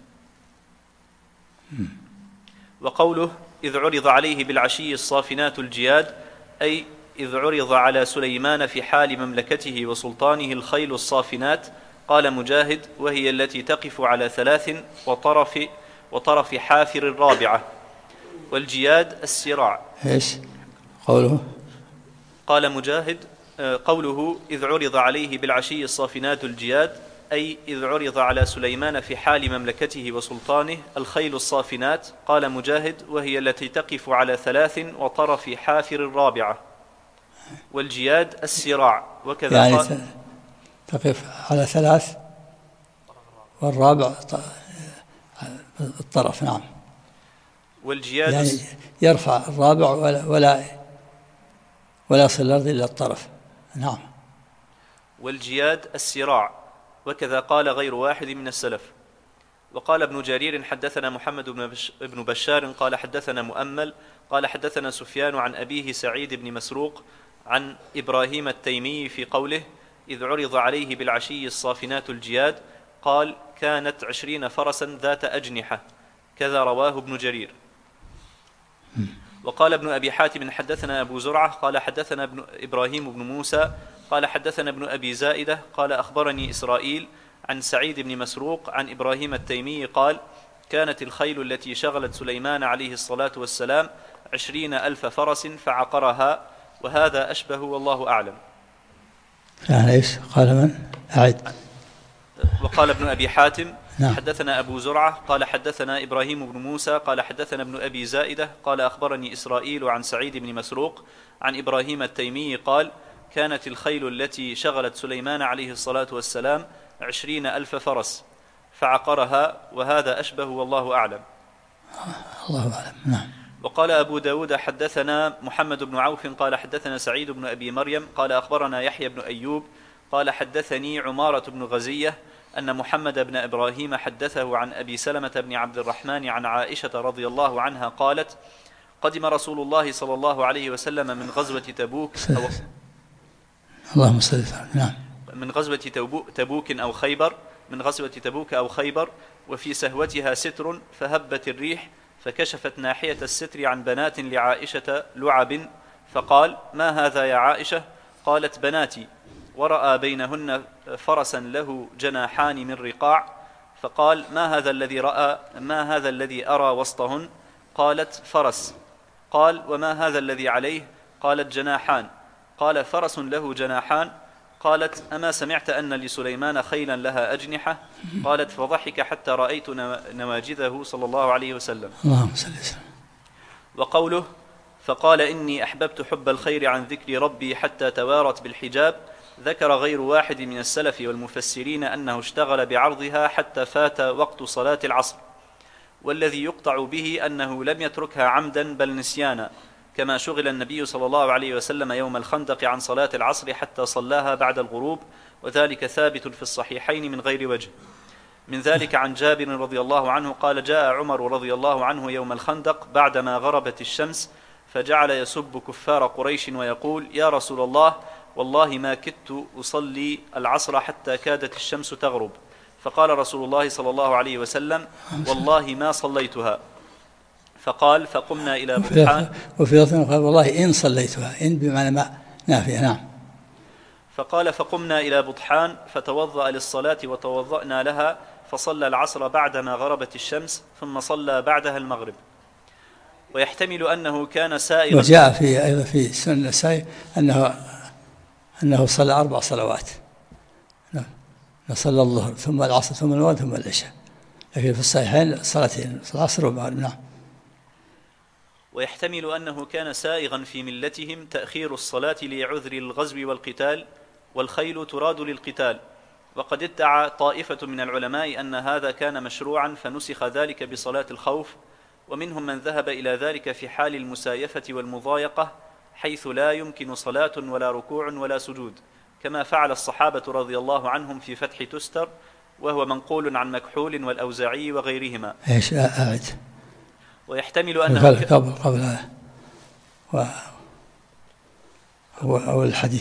وقوله إذ عرض عليه بالعشي الصافنات الجياد، أي إذ عرض على سليمان في حال مملكته وسلطانه الخيل الصافنات. قال مجاهد: وهي التي تقف على 3 وطرف حافر الرابعة. والجياد السراع. إيش قوله؟ قال مجاهد: قوله إذ عرض عليه بالعشي الصافنات الجياد، أي إذ عرض على سليمان في حال مملكته وسلطانه الخيل الصافنات. قال مجاهد: وهي التي تقف على 3 وطرف حافر الرابعة. والجياد السراع. وكذا يعني تقف على 3 والرابع الطرف. نعم. والجياد يعني يرفع الرابع ولا يصل الأرض إلا الطرف. نعم. والجياد السراع. وكذا قال غير واحد من السلف. وقال ابن جرير: حدثنا محمد بن بشار قال حدثنا مؤمل قال حدثنا سفيان عن أبيه سعيد بن مسروق عن إبراهيم التيمي في قوله: إذ عرض عليه بالعشي الصافنات الجياد قال كانت 20 فرسا ذات أجنحة، كذا رواه ابن جرير. وقال ابن أبي حاتم حدثنا أبو زرعة قال حدثنا ابن إبراهيم بن موسى قال حدثنا ابن أبي زائدة قال أخبرني إسرائيل عن سعيد بن مسروق عن إبراهيم التيمي قال كانت الخيل التي شغلت سليمان عليه الصلاة والسلام 20,000 فرس فعقرها، وهذا أشبه والله أعلم. يعني إيش قال من؟ أعد. وقال ابن أبي حاتم نعم. حدثنا أبو زرعة قال حدثنا إبراهيم بن موسى قال حدثنا ابن أبي زائدة قال أخبرني إسرائيل عن سعيد بن مسروق عن إبراهيم التيمي قال كانت الخيل التي شغلت سليمان عليه الصلاة والسلام 20,000 فرس فعقرها، وهذا أشبه والله أعلم. الله أعلم. نعم. وقال أبو داود حدثنا محمد بن عوف قال حدثنا سعيد بن أبي مريم قال أخبرنا يحيى بن أيوب قال حدثني عمارة بن غزية أن محمد بن إبراهيم حدثه عن أبي سلمة بن عبد الرحمن عن عائشة رضي الله عنها قالت قدم رسول الله صلى الله عليه وسلم من غزوة تبوك اللهم صل وسلم. نعم. من غزوة تبوك أو خيبر، من غزوة تبوك أو خيبر، وفي سهوتها ستر فهبت الريح فكشفت ناحية الستر عن بنات لعائشة لعب، فقال ما هذا يا عائشة؟ قالت بناتي، ورأى بينهن فرسا له جناحان من رقاع، فقال ما هذا الذي أرى وسطهن؟ قالت فرس. قال وما هذا الذي عليه؟ قالت جناحان. قال فرس له جناحان. قالت أما سمعت أن لسليمان خيلا لها أجنحة؟ قالت فضحك حتى رأيت نواجذه صلى الله عليه وسلم. اللهم صل وسلم. وقوله فقال إني أحببت حب الخير عن ذكر ربي حتى توارت بالحجاب، ذكر غير واحد من السلف والمفسرين أنه اشتغل بعرضها حتى فات وقت صلاة العصر، والذي يقطع به أنه لم يتركها عمدا بل نسيانا، كما شغل النبي صلى الله عليه وسلم يوم الخندق عن صلاة العصر حتى صلاها بعد الغروب، وذلك ثابت في الصحيحين من غير وجه. من ذلك عن جابر رضي الله عنه قال جاء عمر رضي الله عنه يوم الخندق بعدما غربت الشمس، فجعل يسب كفار قريش ويقول يا رسول الله والله ما كدت أصلي العصر حتى كادت الشمس تغرب، فقال رسول الله صلى الله عليه وسلم والله ما صليتها، فقال فقمنا إلى بطحان. وفي لفظ قال والله إن صليتها، إن بمعنى ما نافية. نعم. فقال فقمنا إلى بطحان فتوضأ للصلاة وتوضأنا لها، فصلى العصر بعدما غربت الشمس ثم صلى بعدها المغرب. ويحتمل أنه كان سائغا. وجاء في أيضا في سنة النسائي أنه صلى 4 صلوات، صلى الظهر ثم العصر ثم المغرب ثم العشاء، لكن في الصحيحين صلاتين، العصر والمغرب. نعم. ويحتمل أنه كان سائغا في ملتهم تأخير الصلاة لعذر الغزو والقتال، والخيل تراد للقتال، وقد ادعى طائفة من العلماء أن هذا كان مشروعا فنسخ ذلك بصلاة الخوف، ومنهم من ذهب إلى ذلك في حال المسايفة والمضايقة حيث لا يمكن صلاة ولا ركوع ولا سجود، كما فعل الصحابة رضي الله عنهم في فتح تستر، وهو منقول عن مكحول والأوزاعي وغيرهما. ايش أعد؟ ويحتمل أنه قبل هذا أول الحديث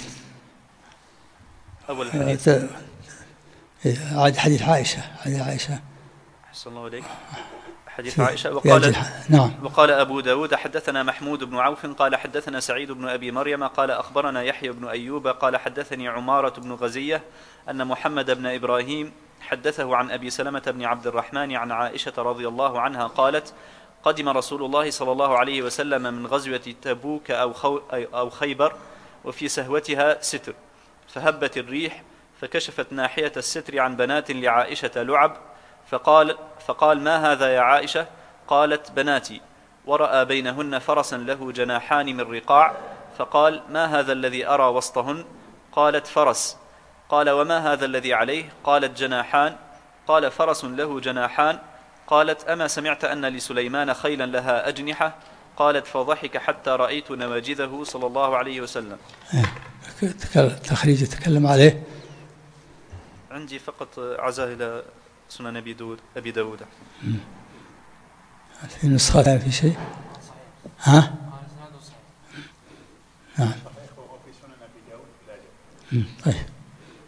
حديث عائشة. أحسن الله عليك. حديث عائشة. وقال أبو داود حدثنا محمود بن عوف قال حدثنا سعيد بن أبي مريم قال أخبرنا يحيى بن أيوب قال حدثني عمارة بن غزية أن محمد بن إبراهيم حدثه عن أبي سلمة بن عبد الرحمن عن عائشة رضي الله عنها قالت قدم رسول الله صلى الله عليه وسلم من غزوة تبوك أو خيبر، وفي سهوتها ستر، فهبت الريح فكشفت ناحية الستر عن بنات لعائشة لعب، فقال ما هذا يا عائشة؟ قالت بناتي، ورأى بينهن فرسا له جناحان من رقاع، فقال ما هذا الذي أرى وسطهن؟ قالت فرس. قال وما هذا الذي عليه؟ قالت جناحان. قال فرس له جناحان. قالت أما سمعت أن لسليمان خيلا لها أجنحة؟ قالت فضحك حتى رأيت نواجذه صلى الله عليه وسلم. تخريج تكلم عليه عندي فقط عزاه إلى سنن أبي داود. في نسخة في شيء؟ ها؟ نعم. طيب.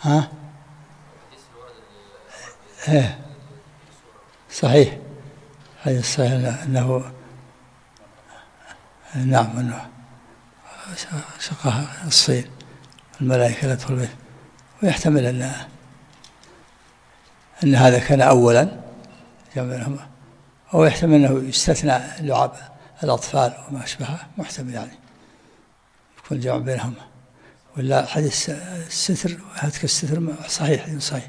ها؟ إيه صحيح، حديث صحيح أنه نعم أنه شقها الصين الملائكة لا تدخل به، ويحتمل أن هذا كان أولا جمعهم، أو يحتمل أنه يستثنى لعب الأطفال وما أشبهه، محتمل يعني يكون جمع بينهم. ولا حديث الستر هاتك الستر صحيح صحيح.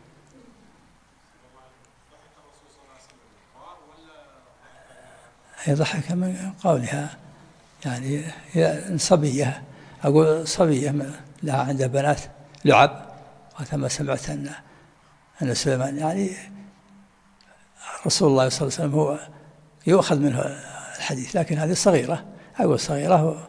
يضحك من قولها يعني هي صبية، أقول صبية لها عندها بنات لعب، وثم سمعت أن سليمان يعني رسول الله صلى الله عليه وسلم هو يؤخذ منه الحديث، لكن هذه صغيرة، أقول صغيرة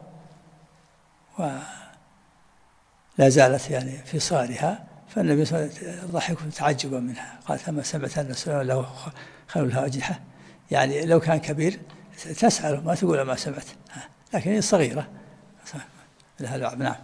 ولا زالت يعني في صغرها، فالنبي صلى الله عليه وسلم ضحك تعجبا منها، قال ثم سمعت أن سليمان له خيل لها أجنحة، يعني لو كان كبير تسأله ما تقول ما سمعت، لكن هي صغيرة لها لعب. نعم.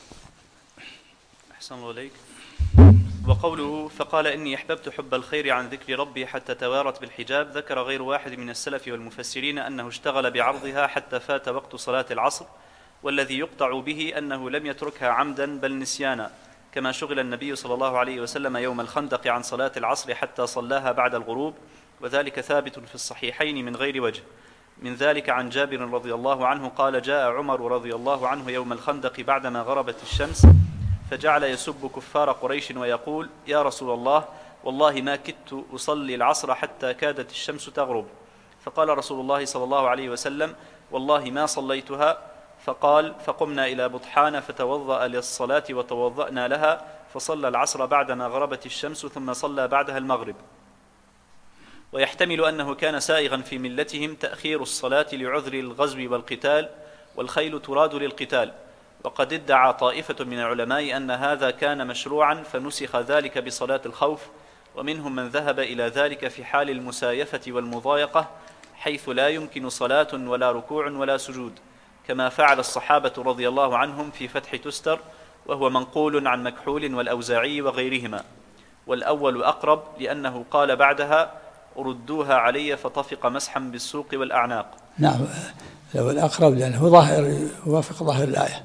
أحسن الله إليك. وقوله فقال إني أحببت حب الخير عن ذكر ربي حتى توارت بالحجاب، ذكر غير واحد من السلف والمفسرين أنه اشتغل بعرضها حتى فات وقت صلاة العصر، والذي يقطع به أنه لم يتركها عمدا بل نسيانا، كما شغل النبي صلى الله عليه وسلم يوم الخندق عن صلاة العصر حتى صلاها بعد الغروب، وذلك ثابت في الصحيحين من غير وجه. من ذلك عن جابر رضي الله عنه قال جاء عمر رضي الله عنه يوم الخندق بعدما غربت الشمس، فجعل يسب كفار قريش ويقول يا رسول الله والله ما كدت أصلي العصر حتى كادت الشمس تغرب، فقال رسول الله صلى الله عليه وسلم والله ما صليتها، فقال فقمنا إلى بطحان فتوضأ للصلاة وتوضأنا لها، فصلى العصر بعدما غربت الشمس ثم صلى بعدها المغرب. ويحتمل أنه كان سائغا في ملتهم تأخير الصلاة لعذر الغزو والقتال، والخيل تراد للقتال، وقد ادعى طائفة من العلماء أن هذا كان مشروعا فنسخ ذلك بصلاة الخوف، ومنهم من ذهب إلى ذلك في حال المسايفة والمضايقة حيث لا يمكن صلاة ولا ركوع ولا سجود، كما فعل الصحابة رضي الله عنهم في فتح تستر، وهو منقول عن مكحول والأوزاعي وغيرهما. والأول أقرب لأنه قال بعدها ردوها علي فطفق مسحا بالسوق والأعناق. نعم لو الأقرب لأنه ظاهر يوافق ظاهر الآية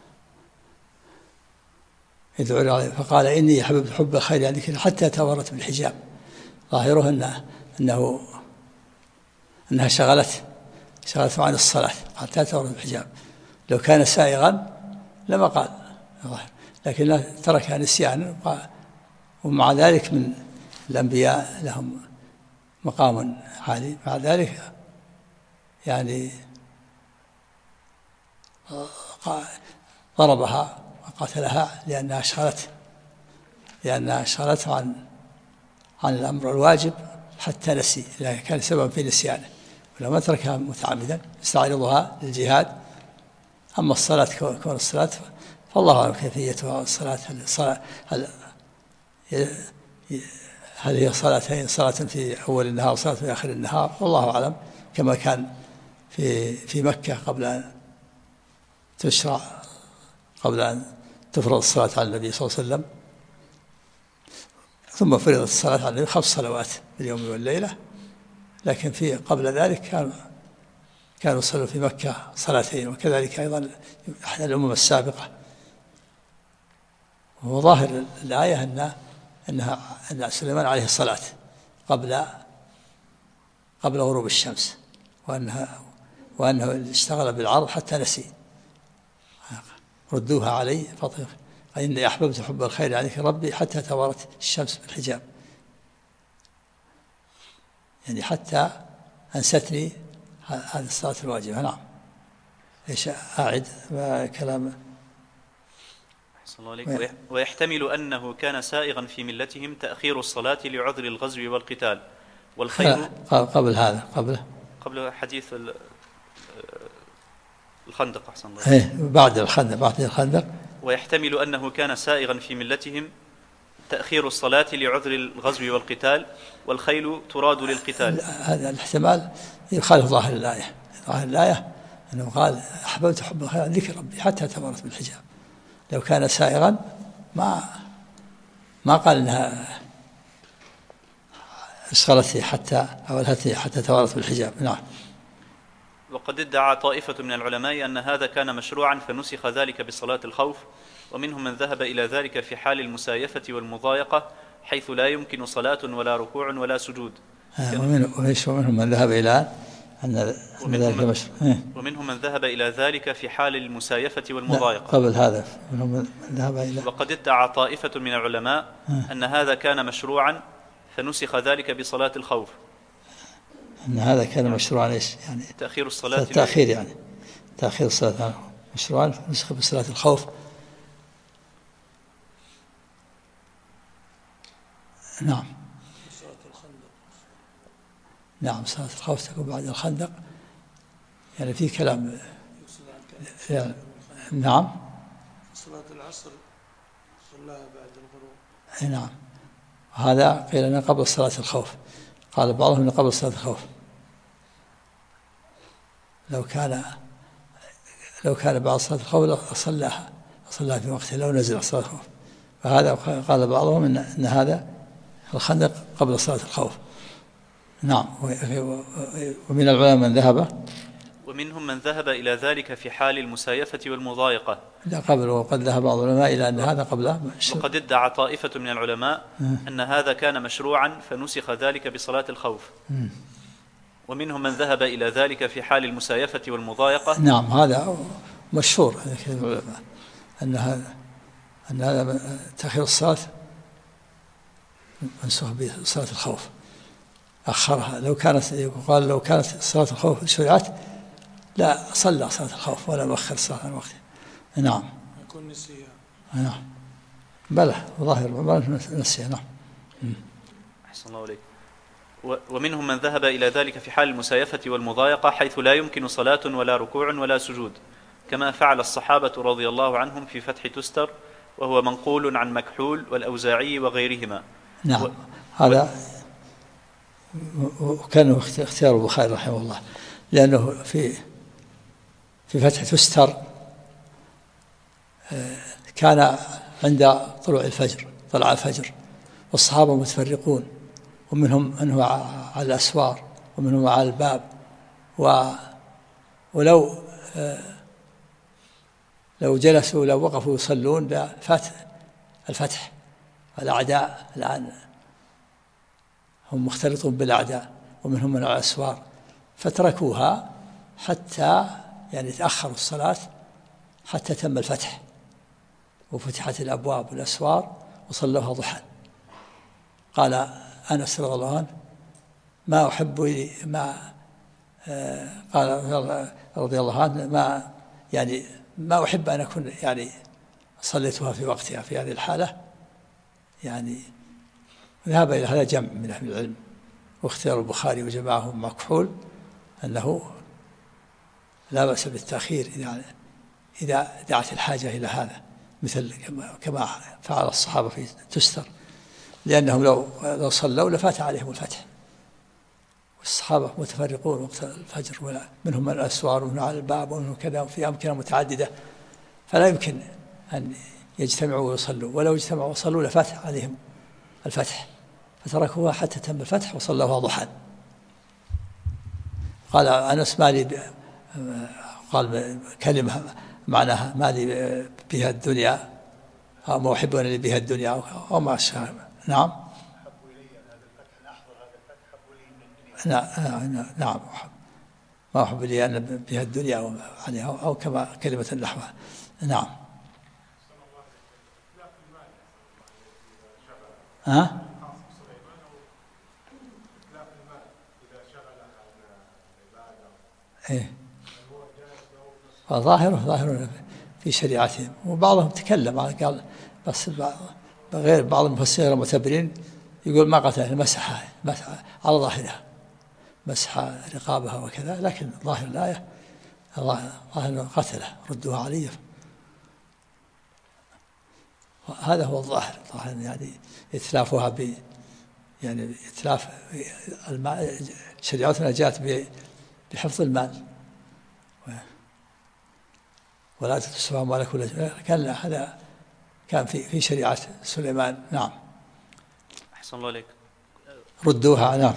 يدعو عليه، فقال إني حببت حب الخير يعني حتى توارت بالحجاب، ظاهره أنها شغلته عن الصلاة حتى توارت بالحجاب. لو كان سائغا لما قال، لكن تركها نسيانا، ومع ذلك من الأنبياء لهم مقام عالي، مع ذلك يعني ضربها وقتلها لأنها شغلته عن الأمر الواجب حتى نسي، لأنه كان سبب في نسيانه، ولما تركها متعمدا يستعرضها للجهاد. أما الصلاة كون الصلاة فالله أعلم كيفيتها. الصلاة هل هي صلاتين، صلاة في أول النهار وصلاة في آخر النهار، والله أعلم، كما كان في مكة قبل أن تشرع، قبل أن تفرض الصلاة على النبي صلى الله عليه وسلم، ثم فرضت الصلاة على النبي 5 صلوات في اليوم والليلة، لكن قبل ذلك كانوا يصلوا في مكة صلاتين، وكذلك أيضا أحد الأمم السابقة. وهو ظاهر الآية أن سليمان عليه الصلاة قبل غروب الشمس، وأنه اشتغل بالعرض حتى نسي. ردوها علي فطيق إني أحببت حب الخير عليك ربي حتى توارت الشمس بالحجاب، يعني حتى أنستني هذه الصلاة الواجبة. نعم. إيش أعد كلام. ويحتمل أنه كان سائغا في ملتهم تأخير الصلاة لعذر الغزو والقتال، والخير قبل هذا قبل حديث الخندق. أحسن الله. بعد الخندق. ويحتمل أنه كان سائغا في ملتهم تأخير الصلاة لعذر الغزو والقتال، والخيل تراد للقتال. هذا الاحتمال يخالف ظاهر الآية. ظاهر الآية أنه قال أحببت حب الخير عن ذكر ربي حتى توارت بالحجاب. لو كان سائغا ما قال إنها اشغلته حتى أولهته حتى توارت بالحجاب. نعم. وقد ادعى طائفة من العلماء أن هذا كان مشروعا فنسخ ذلك بصلاة الخوف، ومنهم من ذهب إلى ذلك في حال المسايفة والمضايقة حيث لا يمكن صلاة ولا ركوع ولا سجود. ومنهم من ذهب إلى أن ذلك مشروع. ومنهم من ذهب إلى ذلك في حال المسايفة والمضايقة. قبل هذا منهم من ذهب إلى. وقد ادعى طائفة من العلماء أن هذا كان مشروعا فنسخ ذلك بصلاة الخوف. أن هذا كان مشروعا إيش يعني؟ تأخير الصلاة. تأخير يعني تأخير الصلاة مشروعا فنسخ بصلاة الخوف. نعم. نعم صلاة الخوف تكون بعد الخندق، يعني في كلام يعني. نعم. صلاة العصر صلاها بعد الغروب. نعم. هذا قيل أنه قبل صلاة الخوف، قال بعضهم أنه قبل صلاة الخوف. لو كان بعد صلاة الخوف صلاها في وقته لو نزل صلاة الخوف. فهذا قال بعضهم أن هذا الخندق قبل صلاة الخوف. نعم. ومن العلماء من ذهب، ومنهم من ذهب إلى ذلك في حال المسايفة والمضايقة. لا قبل. وقد ذهب بعض العلماء إلى أن هذا قبل. وقد ادعى طائفة من العلماء أن هذا كان مشروعا فنسخ ذلك بصلاة الخوف. ومنهم من ذهب إلى ذلك في حال المسايفة والمضايقة. نعم هذا مشهور أن هذا تأخير الصلاة منسوخ بصلاة الخوف، أخرها. لو كانت صلاة الخوف شرعت لا صلى صلاة الخوف ولا مؤخر الصلاة عن وقتها. نعم. يكون نسيها. نعم. بلى ظاهر نسيها. نعم. أحسن الله عليك. ومنهم من ذهب إلى ذلك في حال المسايفة والمضايقة حيث لا يمكن صلاة ولا ركوع ولا سجود، كما فعل الصحابة رضي الله عنهم في فتح تستر، وهو منقول عن مكحول والأوزاعي وغيرهما. نعم. هذا وكان اختيار البخاري رحمه الله، لأنه في فتح تستر كان عند طلوع الفجر، طلع الفجر والصحابة متفرقون، ومنهم من هو على الأسوار ومنهم على الباب، ولو جلسوا لو وقفوا يصلون لفات الفتح. الأعداء الآن هم مختلطون بالأعداء ومنهم من على الأسوار، فتركوها حتى يعني تأخروا الصلاة حتى تم الفتح وفتحت الأبواب والأسوار وصلوها ضحى. قال أنس رضي الله عنه ما أحب قال رضي الله عنه ما أحب أن أكون يعني صليتها في وقتها في هذه الحالة. يعني ذهب إلى هذا جمع من أهل العلم، واختيار البخاري وجماعه مكحول أنه لا بأس بالتأخير إذا دعت الحاجة إلى هذا، مثل كما فعل الصحابة في تستر، لأنهم لو صلوا لفات عليهم الفتح، والصحابة متفرقون وقت الفجر، منهم من الأسوار ومنهم على الباب ومنهم كذا في أمكنة متعددة، فلا يمكن أن يجتمعوا ويصلوا، ولو اجتمعوا وصلوا لفات عليهم الفتح، فتركوها حتى تم الفتح وصلوها ضحى. قال أنس قال كلمة معناها ما لي بها الدنيا أو ما أحب أن لي بها الدنيا أو ما أشاء. نعم. نعم ما أحب لي أن بها الدنيا أو كما كلمة نحوها. نعم. إيه. ظاهر في شريعتهم، وبعضهم تكلم قال بس غير بعض المفسرين المعتبرين يقول ما قتلها، مسح على ظاهرها، مسح رقابها وكذا، لكن ظاهر الآية ظاهر قتله ردوها عليه. هذا هو الظاهر يعني إتلافها يعني إتلاف المال. شريعتنا جاءت بحفظ المال ولا تتسوى أموالكم، كان هذا كان في شريعة سليمان. نعم. أحسن الله عليك. ردوها. نعم.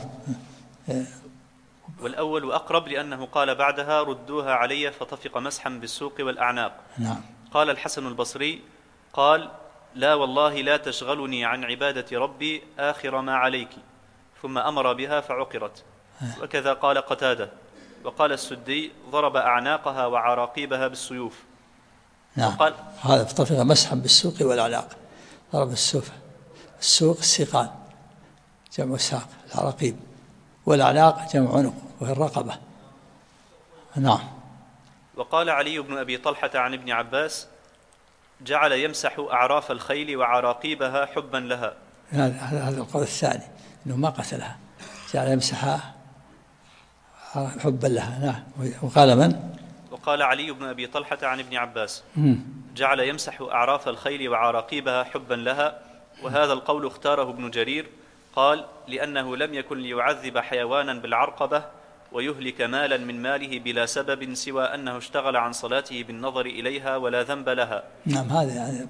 والأول أقرب لأنه قال بعدها ردوها علي فطفق مسحا بالسوق والأعناق. نعم. قال الحسن البصري قال لا والله لا تشغلني عن عبادة ربي آخر ما عليك، ثم أمر بها فعقرت. وكذا قال قتادة. وقال السدي ضرب أعناقها وعراقيبها بالسيوف. نعم. هذا فطفق مسحا بالسوق والأعناق. ضرب السوق السيقان جمع ساق، العراقيب، والأعناق جمع عنق وهي الرقبة. نعم. وقال علي بن أبي طلحة عن ابن عباس جعل يمسح أعراف الخيل وعراقيبها حبا لها. هذا القول الثاني أنه ما قتلها، جعل يمسحها حبا لها. نعم. وقال من؟ وقال علي بن أبي طلحة عن ابن عباس جعل يمسح أعراف الخيل وعراقيبها حبا لها. وهذا القول اختاره ابن جرير، قال لأنه لم يكن ليعذب حيوانا بالعرقبة ويهلك مالا من ماله بلا سبب سوى أنه اشتغل عن صلاته بالنظر إليها ولا ذنب لها. نعم. هذا يعني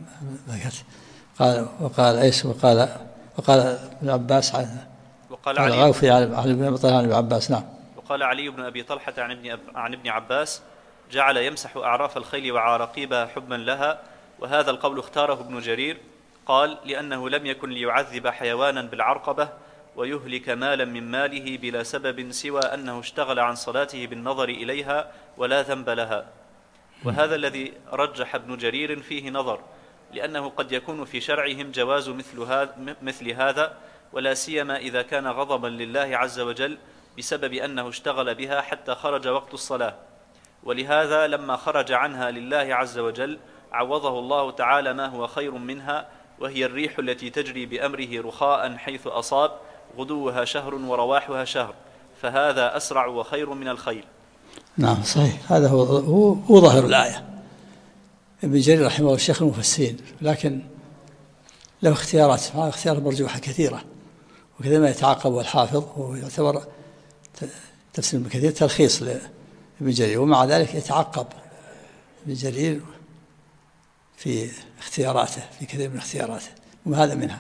وقال ايش؟ وقال ابن عباس وقال علي عوفي عن ابن عباس. نعم. وقال علي بن أبي طلحة عن ابن عباس جعل يمسح أعراف الخيل وعراقيبها حبا لها. وهذا القول اختاره ابن جرير، قال لأنه لم يكن ليعذب حيوانا بالعرقبة ويهلك مالا من ماله بلا سبب سوى أنه اشتغل عن صلاته بالنظر إليها ولا ذنب لها. وهذا الذي رجح ابن جرير فيه نظر، لأنه قد يكون في شرعهم جواز مثل هذا، ولا سيما إذا كان غضبا لله عز وجل بسبب أنه اشتغل بها حتى خرج وقت الصلاة. ولهذا لما خرج عنها لله عز وجل عوضه الله تعالى ما هو خير منها، وهي الريح التي تجري بأمره رخاء حيث أصاب، غدوها شهر ورواحها شهر، فهذا أسرع وخير من الخيل. نعم صحيح. هذا هو ظاهر الآية. ابن جرير رحمه الله الشيخ المفسرين، لكن له اختيارات مرجوحة كثيرة، وكذا ما يتعاقب الحافظ، ويعتبر تفسير ابن كثير تلخيص لابن جرير، ومع ذلك يتعقب ابن جرير في اختياراته، في كثير من اختياراته، وهذا منها.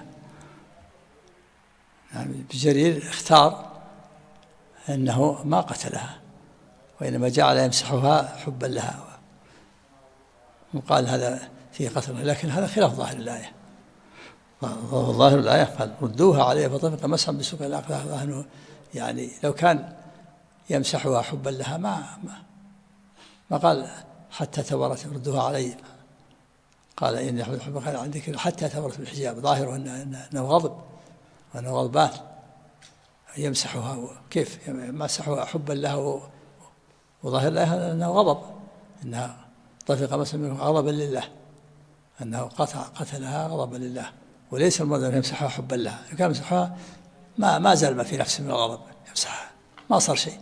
يعني ابن جرير اختار أنه ما قتلها، وإنما جعل يمسحها حبا لها، وقال هذا فيه قتل، لكن هذا خلاف ظاهر الآية. ظاهر الآية قال ردوها عليه فطفق مسحا بالسوق والأعناق. يعني لو كان يمسحها حبا لها ما قال حتى تبرت ردوها علي، قال إن حب خير عندك حتى تبرت بالحجاب، ظاهره أنه غضب وأنه غضبان يمسحها. كيف يمسحها حبا لها؟ وظاهر الآية أنه غضب، أنها طفق مسحا غضبا لله، أنه قتلها غضبا لله، وليس المراد أن يمسحها حبا لها. لو كان يمسحها ما زال ما في نفسه من الغضب، يمسحها ما صار شيء.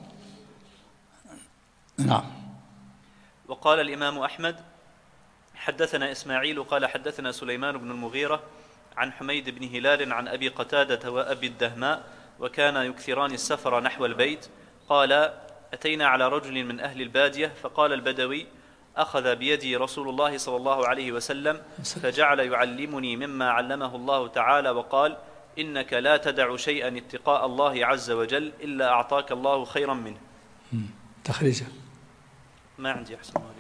نعم. وقال الإمام أحمد حدثنا إسماعيل قال حدثنا سليمان بن المغيرة عن حميد بن هلال عن أبي قتادة وأبي الدهماء وكان يكثران السفر نحو البيت. قال أتينا على رجل من أهل البادية فقال البدوي أخذ بيدي رسول الله صلى الله عليه وسلم فجعل يعلمني مما علمه الله تعالى وقال إنك لا تدع شيئا اتقاء الله عز وجل إلا أعطاك الله خيرا منه. تخريجه ما عندي أحسن الله.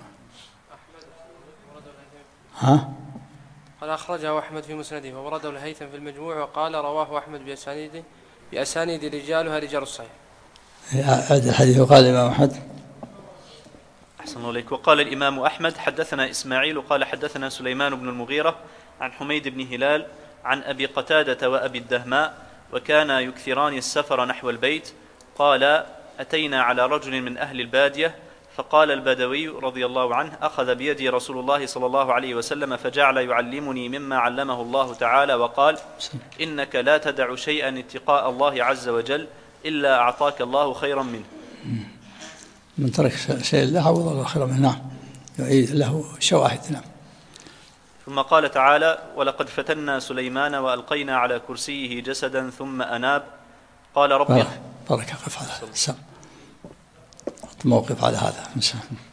ها؟ قال أخرجه أحمد في مسنده وورده الهيثم في المجموع، وقال رواه أحمد بأسانيد رجالها رجال الصحيح. هذا الحديث. وقال الإمام أحمد أحسن الله عليك. وقال الإمام أحمد حدثنا إسماعيل قال حدثنا سليمان بن المغيرة عن حميد بن هلال عن أبي قتادة وأبي الدهماء وكان يكثران السفر نحو البيت. قال أتينا على رجل من أهل البادية فقال البدوي رضي الله عنه أخذ بيدي رسول الله صلى الله عليه وسلم فجعل يعلمني مما علمه الله تعالى وقال إنك لا تدع شيئا اتقاء الله عز وجل إلا أعطاك الله خيرا منه. من ترك شيء له عوض الله خيرا منه. نعم. له شواهد. نعم. ثم قال تعالى ولقد فتنا سليمان وألقينا على كرسيه جسدا ثم أناب. قال ربي بارك قف على هذا موقف على هذا إن شاء الله.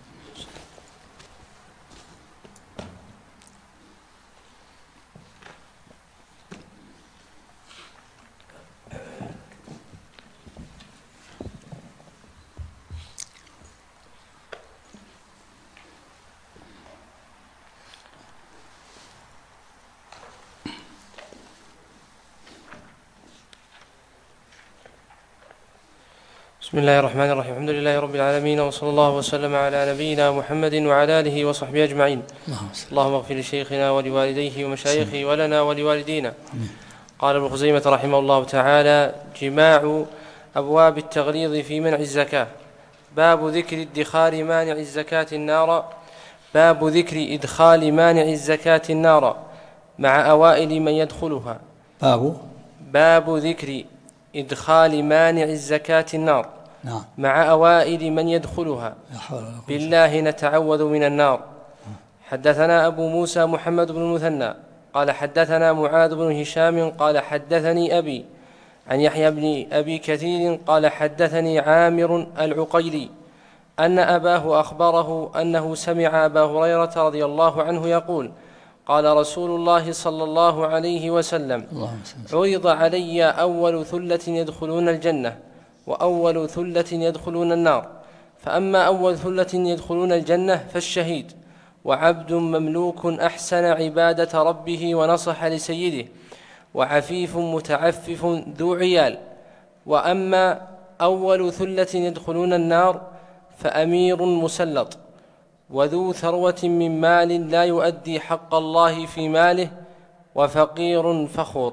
بسم الله الرحمن الرحيم. الحمد لله رب العالمين، وصلى الله وسلم على نبينا محمد وعلى آله وصحبه أجمعين. اللهم اغفر لشيخنا ولوالديه ومشايخه ولنا ولوالدينا. قال ابن خزيمة رحمه الله تعالى: جماع أبواب التغليظ في منع الزكاة. باب ذكر ادخار مانع الزكاة النار. باب ذكر إدخال مانع الزكاة النار مع أوائل من يدخلها. باب ذكر إدخال مانع الزكاة النار مع أوائل من يدخلها. بالله نتعوذ من النار. حدثنا أبو موسى محمد بن المثنى قال حدثنا معاذ بن هشام قال حدثني أبي عن يحيى بن أبي كثير قال حدثني عامر العقيلي أن أباه أخبره أنه سمع أبا هريرة رضي الله عنه يقول: قال رسول الله صلى الله عليه وسلم: عرض علي أول ثلة يدخلون الجنة وأول ثلة يدخلون النار، فأما أول ثلة يدخلون الجنة فالشهيد، وعبد مملوك أحسن عبادة ربه ونصح لسيده، وعفيف متعفف ذو عيال. وأما أول ثلة يدخلون النار فأمير مسلط، وذو ثروة من مال لا يؤدي حق الله في ماله، وفقير فخور.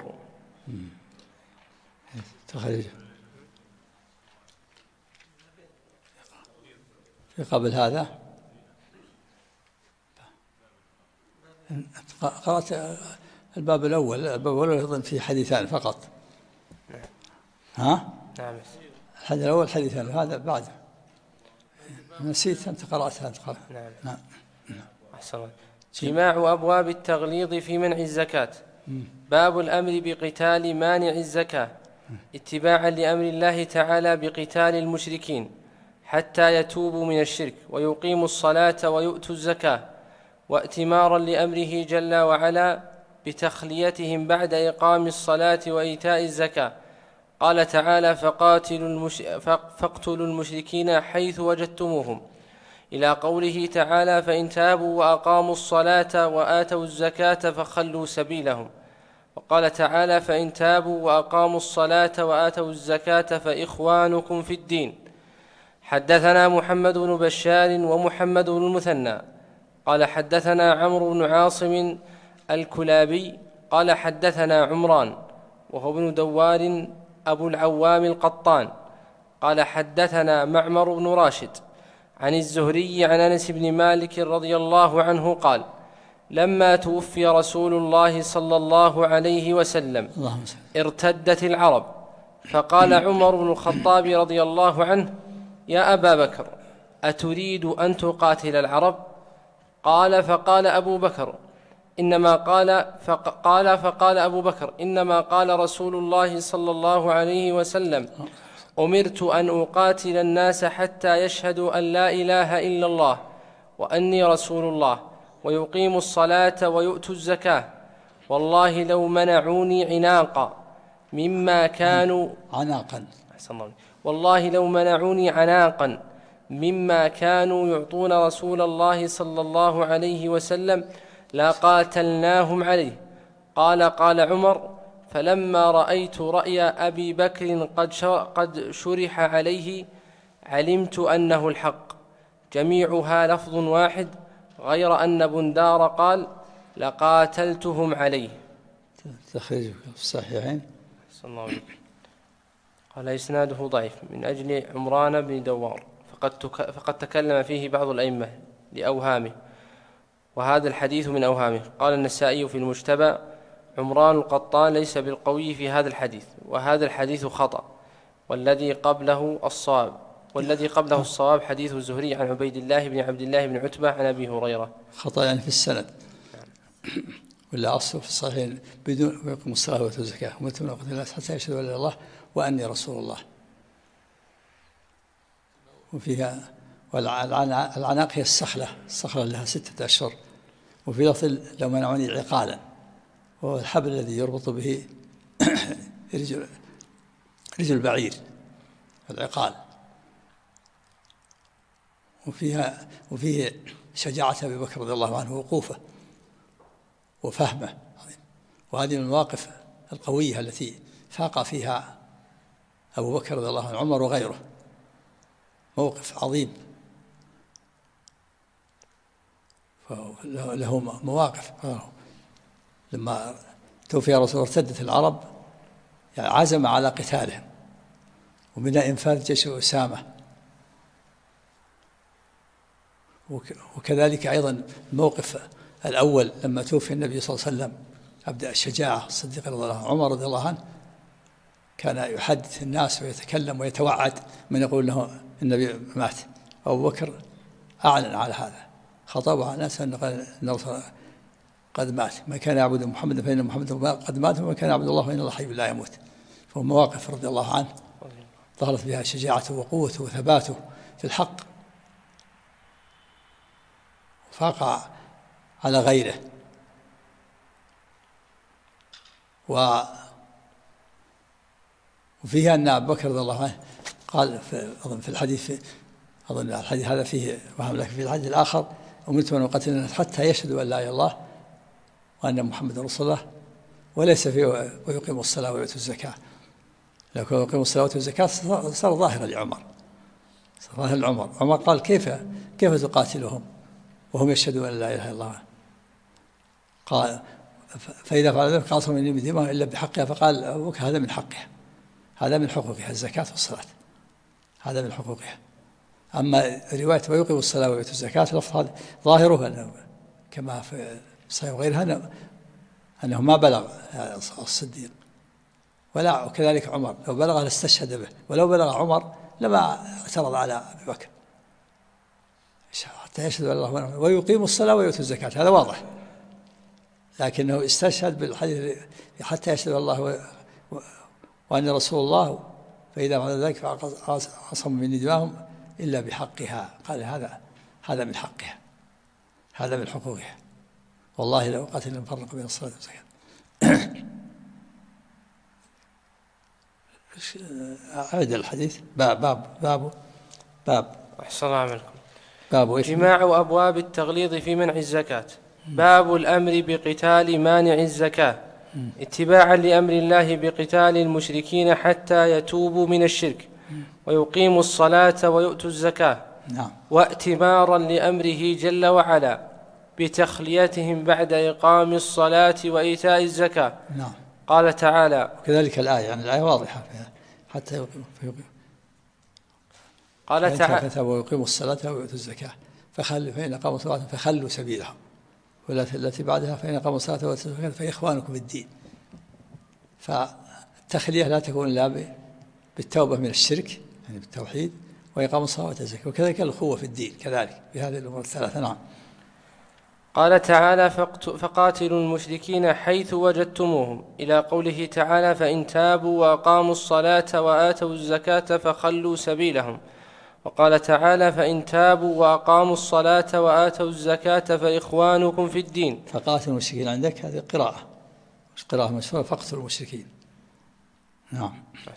في قبل هذا قرأت الباب الأول أيضا في حديثان فقط. ها؟ نعم. الحديث الأول حديثان، هذا بعد نسيت أنت قرأتها. نعم. أحسن. جماع أبواب التغليظ في منع الزكاة. باب الأمر بقتال مانع الزكاة اتباعا لأمر الله تعالى بقتال المشركين حتى يتوبوا من الشرك ويقيموا الصلاة ويؤتوا الزكاة، واتمارا لأمره جل وعلا بتخليتهم بعد إقام الصلاة وإيتاء الزكاة. قال تعالى: فاقتلوا المشركين حيث وجدتموهم، إلى قوله تعالى: فإن تابوا وأقاموا الصلاة وآتوا الزكاة فخلوا سبيلهم. وقال تعالى: فإن تابوا وأقاموا الصلاة وآتوا الزكاة فإخوانكم في الدين. حدثنا محمد بن بشار ومحمد بن المثنى قال حدثنا عمرو بن عاصم الكلابي قال حدثنا عمران وهو ابن دوار أبو العوام القطان قال حدثنا معمر بن راشد عن الزهري عن أنس بن مالك رضي الله عنه قال: لما توفي رسول الله صلى الله عليه وسلم ارتدت العرب، فقال عمر بن الخطاب رضي الله عنه: يا أبا بكر، أتريد أن تقاتل العرب؟ فقال أبو بكر: فقال أبو بكر: إنما قال رسول الله صلى الله عليه وسلم: أمرت أن أقاتل الناس حتى يشهدوا أن لا إله إلا الله وأني رسول الله ويقيموا الصلاة ويؤتوا الزكاة. والله لو منعوني عناقا مما كانوا يعطون رسول الله صلى الله عليه وسلم لقاتلناهم عليه. قال عمر: فلما رأيت رأي أبي بكر قد شرح عليه علمت أنه الحق. جميعها لفظ واحد، غير أن بندار قال: لقاتلتهم عليه. تخريج في الصحيحين. قال إسناده ضعيف من أجل عمران بن دوار، فقد تكلم فيه بعض الأئمة لأوهامه، وهذا الحديث من أوهامه. قال النسائي في المجتبى: عمران القطان ليس بالقوي في هذا الحديث، وهذا الحديث خطأ، والذي قبله الصواب حديث الزهري عن عبيد الله بن عبد الله بن عتبة عن أبي هريرة. خطأ يعني في السند، ولا أصل في الصحيحين بدون ويقيم الصلاة ويؤتوا الزكاة ومتى قتل الناس حتى يشهدوا أن لا إله إلا الله وأني رسول الله. وفيها والعناق هي الصخرة لها 6 أشهر. وفي لفظ: لو منعوني عقالا، وهو الحبل الذي يربط به رجل البعير، العقال. وفيه شجاعة أبي بكر رضي الله عنه ووقوفه وفهمه، وهذه من المواقف القوية التي فاق فيها أبو بكر رضي الله عنه عمر وغيره، موقف عظيم، له مواقف. لما توفي رسول ارتدت العرب يعني عزم على قتالهم، ومن إنفاذ جيش أسامة. وكذلك أيضا الموقف الأول لما توفي النبي صلى الله عليه وسلم، أبدأ الشجاعة الصديق رضي الله عنه. عمر رضي الله عنه كان يحدث الناس ويتكلم ويتوعد من يقول له النبي مات. أبو بكر أعلن على هذا، خطبوا على الناس أن الرسول قد مات، ما كان يعبد محمد فإن محمد قد مات، وما كان يعبد الله فإن الله حي لا يموت. فهو مواقف رضي الله عنه ظهرت بها شجاعته وقوته وثباته في الحق، وفاق على غيره. وفيها أن أبو بكر رضي الله عنه قال في الحديث، أظن الحديث هذا فيه وهم، لكن في الحديث الآخر أمرت أن أقاتل الناس حتى يشهدوا أن لا إله إلا الله وأن محمد رسول الله وليس فيه ويقيموا الصلاة ويؤتوا الزكاة. لو كانوا يقيموا الصلاة ويؤتوا الزكاة صار ظاهرا لعمر، صار ظاهرا لعمر. عمر قال كيف تقاتلهم وهم يشهدون أن لا إله إلا الله؟ قال فإذا فعل ذلك عصوا مني بدماء إلا بحقها. فقال أبو بكر هذا من حقها، هذا من حقوقها، الزكاة والصلاة هذا من حقوقها. أما رواية ويقيموا الصلاة ويؤتوا الزكاة لفظ هذا ظاهره أنه كما في صحيح وغيرها أنه ما بلغ الصديق، وكذلك عمر لو بلغ لاستشهد به، ولو بلغ عمر لما اعترض على أبي بكر حتى يشهد أن الله ويقيموا الصلاة ويؤتوا الزكاة، هذا واضح. لكنه استشهد بالحديث حتى يشهد الله وأن رسول الله، فإذا فعل ذلك فعصم من دماءهم إلا بحقها. قال هذا من حقها، هذا من حقوقها. والله لو قاتل نفرق بين الصلاة والزكاة. أعد الحديث. باب أحسن عملكم. باب جماع أبواب التغليظ في منع الزكاة. باب الأمر بقتال مانع الزكاة اتباعا لأمر الله بقتال المشركين حتى يتوبوا من الشرك ويقيموا الصلاة ويؤتوا الزكاة. نعم. واتمارا لأمره جل وعلا بتخليتهم بعد إقام الصلاة وإيتاء الزكاة. نعم. قال تعالى وكذلك الآية، يعني الآية واضحة فيها حتى يقيموا. قال تعالى ويقيموا الصلاة ويؤتوا الزكاة فإن أقاموا الصلاة فخلوا سبيلهم، والتي بعدها فإن أقاموا الصلاة وآتوا الزكاة فإخوانكم في الدين. فالتخلية لا تكون إلا بالتوبة من الشرك، يعني بالتوحيد، وإقام الصلاة وآتاء الزكاة، وكذلك الأخوة في الدين كذلك بهذه الأمور الثلاثة. نعم. قال تعالى فقاتلوا المشركين حيث وجدتموهم، إلى قوله تعالى فإن تابوا وأقاموا الصلاة وآتوا الزكاة فخلوا سبيلهم. وقال تعالى فإن تابوا وأقاموا الصلاة وآتوا الزكاة فإخوانكم في الدين. فقاتلوا المشركين عندك هذه قراءة، مش قراءة مشهورة، فاقتلوا المشركين. نعم.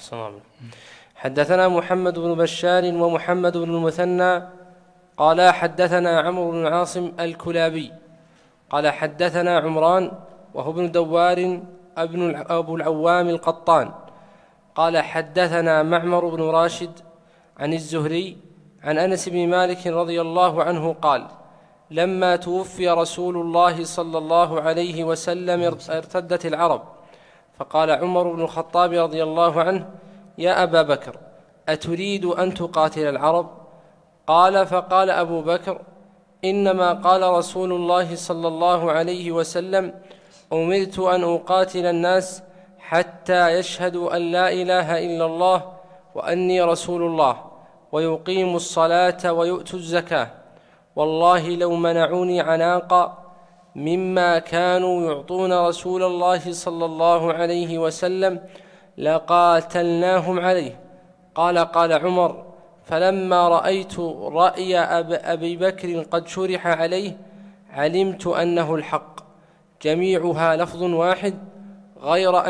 حدثنا محمد بن بشار ومحمد بن المثنى قال حدثنا عمرو بن عاصم الكلابي قال حدثنا عمران وهو ابن دوار أبو العوام القطان قال حدثنا معمر بن راشد عن الزهري عن أنس بن مالك رضي الله عنه قال لما توفي رسول الله صلى الله عليه وسلم ارتدت العرب، فقال عمر بن الخطاب رضي الله عنه يا أبا بكر أتريد أن تقاتل العرب؟ فقال أبو بكر إنما قال رسول الله صلى الله عليه وسلم أمرت أن أقاتل الناس حتى يشهدوا أن لا إله إلا الله وأني رسول الله ويقيموا الصلاة ويؤتوا الزكاة. والله لو منعوني عناقا مما كانوا يعطون رسول الله صلى الله عليه وسلم لقاتلناهم عليه. قال عمر فلما رأيت رأي أبي بكر قد شرح عليه علمت أنه الحق، جميعها لفظ واحد غير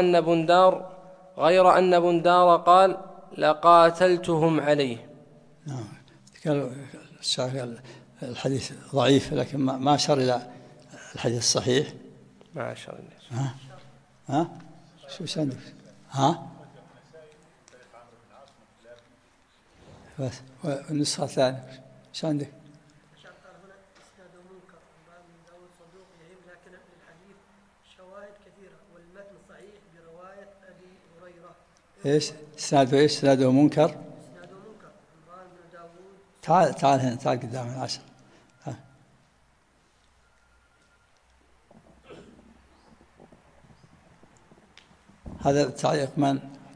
أن بندار قال لقاتلتهم عليه. نعم. الحديث ضعيف لكن ما أشار إلى الحديث الصحيح. ما أشار إليه. شو عندك؟ بس والنسخة الثانية ايش عندك؟ قال هنا إسناد منكر من داود صدوق يهم، لكن للحديث شواهد كثيرة والمتن صحيح برواية أبي هريرة. ايش؟ إسناده منكر. إسناد منكر عمران بن داود. تعال هنا، تعال قدامنا عشان. هذا تعليق من؟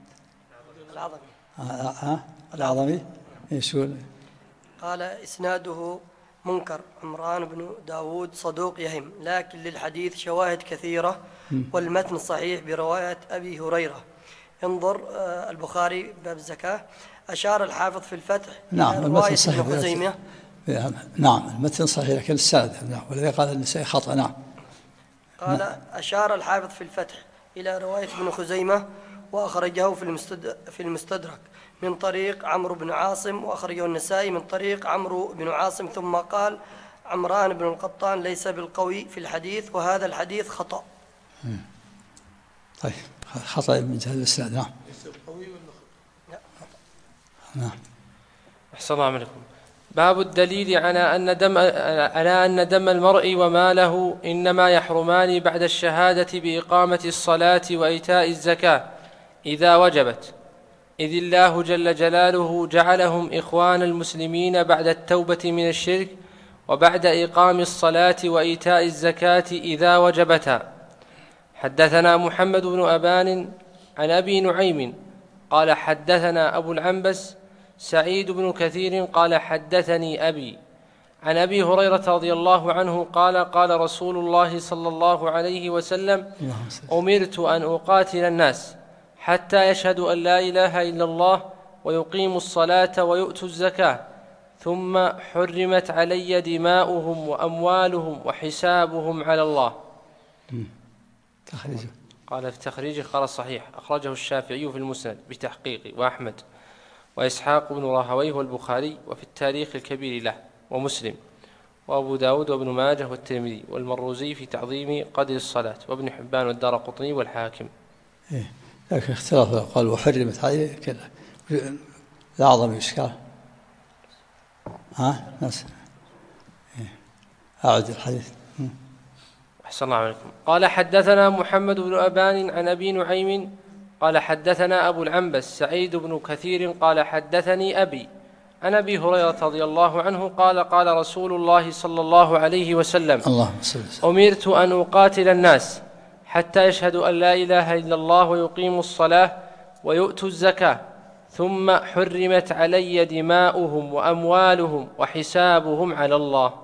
العظمي. العظمي. ايش هو؟ قال إسناده منكر عمران بن داود صدوق يهم، لكن للحديث شواهد كثيرة والمتن صحيح برواية أبي هريرة. انظر البخاري باب الزكاة. أشار الحافظ في الفتح نعم المتن صحيح ابن خزيمة. نعم المتن صحيح لكن السند نعم، والذي قال النسائي خطأ. نعم. قال أشار الحافظ في الفتح إلى رواية ابن خزيمة وأخرجه في المستدرك من طريق عمرو بن عاصم، وأخرجه النسائي من طريق عمرو بن عاصم، ثم قال عمران بن القطان ليس بالقوي في الحديث وهذا الحديث خطأ. طيب خطأ من جهة الإسناد. نعم. ليس بالقوي ولا خطأ؟ نعم. أحسن الله عليكم. باب الدليل على أن دم المرء وماله إنما يحرمان بعد الشهادة بإقامة الصلاة وإيتاء الزكاة إذا وجبت، إذ الله جل جلاله جعلهم إخوان المسلمين بعد التوبة من الشرك وبعد إقام الصلاة وإيتاء الزكاة إذا وجبتا. حدثنا محمد بن أبان عن أبي نعيم قال حدثنا أبو العنبس سعيد بن كثير قال حدثني أبي عن أبي هريرة رضي الله عنه قال قال رسول الله صلى الله عليه وسلم: أمرت أن أقاتل الناس حتى يشهدوا أن لا إله إلا الله ويقيموا الصلاة ويؤتوا الزكاة، ثم حرمت علي دماؤهم وأموالهم وحسابهم على الله. تخريجه. قال في تخريجه قال صحيح، أخرجه الشافعي في المسند بتحقيقه وأحمد وإسحاق بن راهويه والبخاري، وفي التاريخ الكبير له ومسلم وأبو داود وابن ماجه والترمذي والمروزي في تعظيم قدر الصلاة، وابن حبان والدارقطني والحاكم. لكن اختلاف قال وحرمت عليه كذا الأعظم إشكال. نفس أعد الحديث. أحسن الله عليكم. قال حدثنا محمد بن أبان عن أبي نعيم قال حدثنا أبو العنبس سعيد بن كثير قال حدثني أبي عن أبي هريرة رضي الله عنه قال قال رسول الله صلى الله عليه وسلم: أمرت أن أقاتل الناس حتى يشهدوا أن لا إله إلا الله ويقيموا الصلاة ويؤتوا الزكاة، ثم حرمت علي دماؤهم وأموالهم وحسابهم على الله.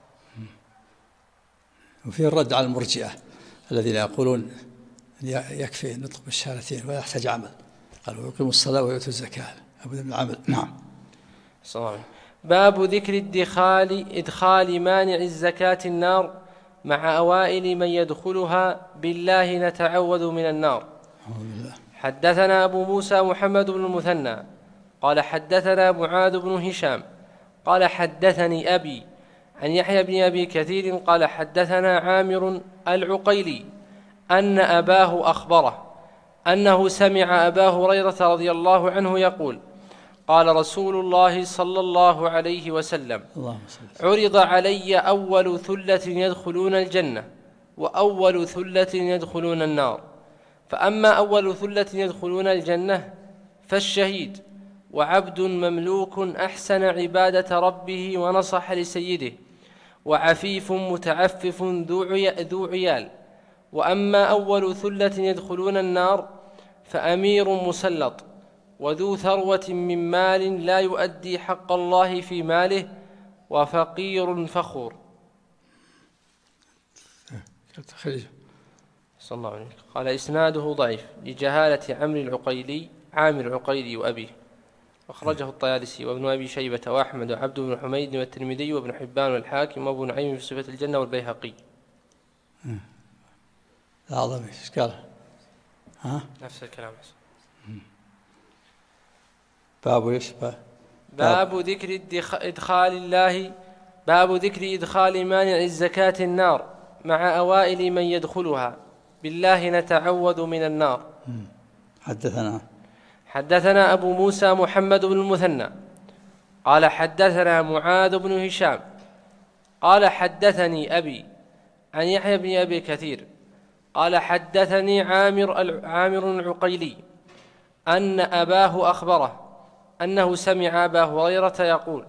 وفي الرد على المرجئة الذين يقولون يكفي نطق بالشهادتين ولا يحتاج عمل، قالوا يقيموا الصلاة ويؤتوا الزكاة أبدا من العمل. نعم. صحيح. باب ذكر إدخال مانع الزكاة النار مع أوائل من يدخلها بالله نتعوذ من النار. حدثنا أبو موسى محمد بن المثنى قال حدثنا معاذ بن هشام قال حدثني أبي عن يحيى بن أبي كثير قال حدثنا عامر العقيلي أن أباه أخبره أنه سمع أبا هريرة رضي الله عنه يقول: قال رسول الله صلى الله عليه وسلم: عرض علي أول ثلة يدخلون الجنة وأول ثلة يدخلون النار، فأما أول ثلة يدخلون الجنة فالشهيد وعبد مملوك أحسن عبادة ربه ونصح لسيده وعفيف متعفف ذو عيال، وأما أول ثلة يدخلون النار فأمير مسلط وذو ثروة من مال لا يؤدي حق الله في ماله وفقير فخور. صلى الله عليه وسلم. قال إسناده ضعيف لجهالة عامر العقيلي وأبيه، أخرجه الطيالسي وابن أبي شيبة وأحمد وعبد بن حميد والترمذي وابن حبان والحاكم وابو نعيم في صفة الجنة والبيهقي. أعظم إشكال. نفس الكلام. باب إيش؟ باب ذكر إدخال مانع الزكاة النار مع أوائل من يدخلها بالله نتعوذ من النار. حدثنا أبو موسى محمد بن المثنى قال حدثنا معاذ بن هشام قال حدثني أبي عن يحيى بن أبي كثير قال حدثني عامر العقيلي أن أباه أخبره أنه سمع أبا هريرة يقول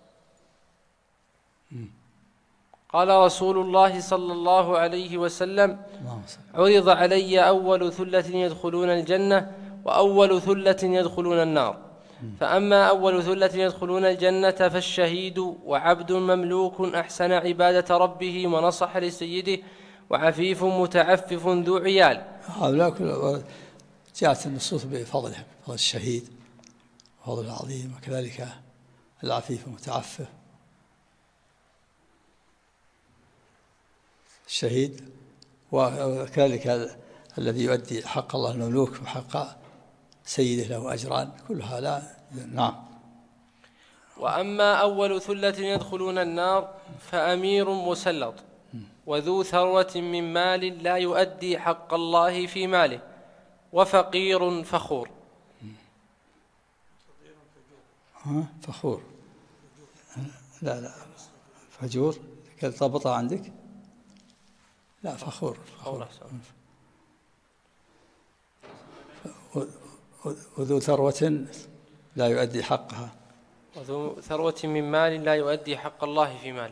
قال رسول الله صلى الله عليه وسلم عرض علي أول ثلة يدخلون الجنة وأول ثلة يدخلون النار، فأما أول ثلة يدخلون الجنة فالشهيد وعبد مملوك أحسن عبادة ربه ونصح لسيده وعفيف متعفف ذو عيال. هؤلاء كلهم جاءت النصوص بفضلهم، فضل الشهيد فضل العظيم، وكذلك العفيف المتعفف. الشهيد وكذلك الذي يؤدي حق الله المملوك وحق سيده له أجران، كل هؤلاء. نعم. وأما أول ثلة يدخلون النار فأمير مسلط وذو ثروة من مال لا يؤدي حق الله في ماله وفقير فخور. فخور لا فجور ضبطها عندك؟ لا فخور. وذو ثروة لا يؤدي حقها، وذو ثروة من مال لا يؤدي حق الله في ماله.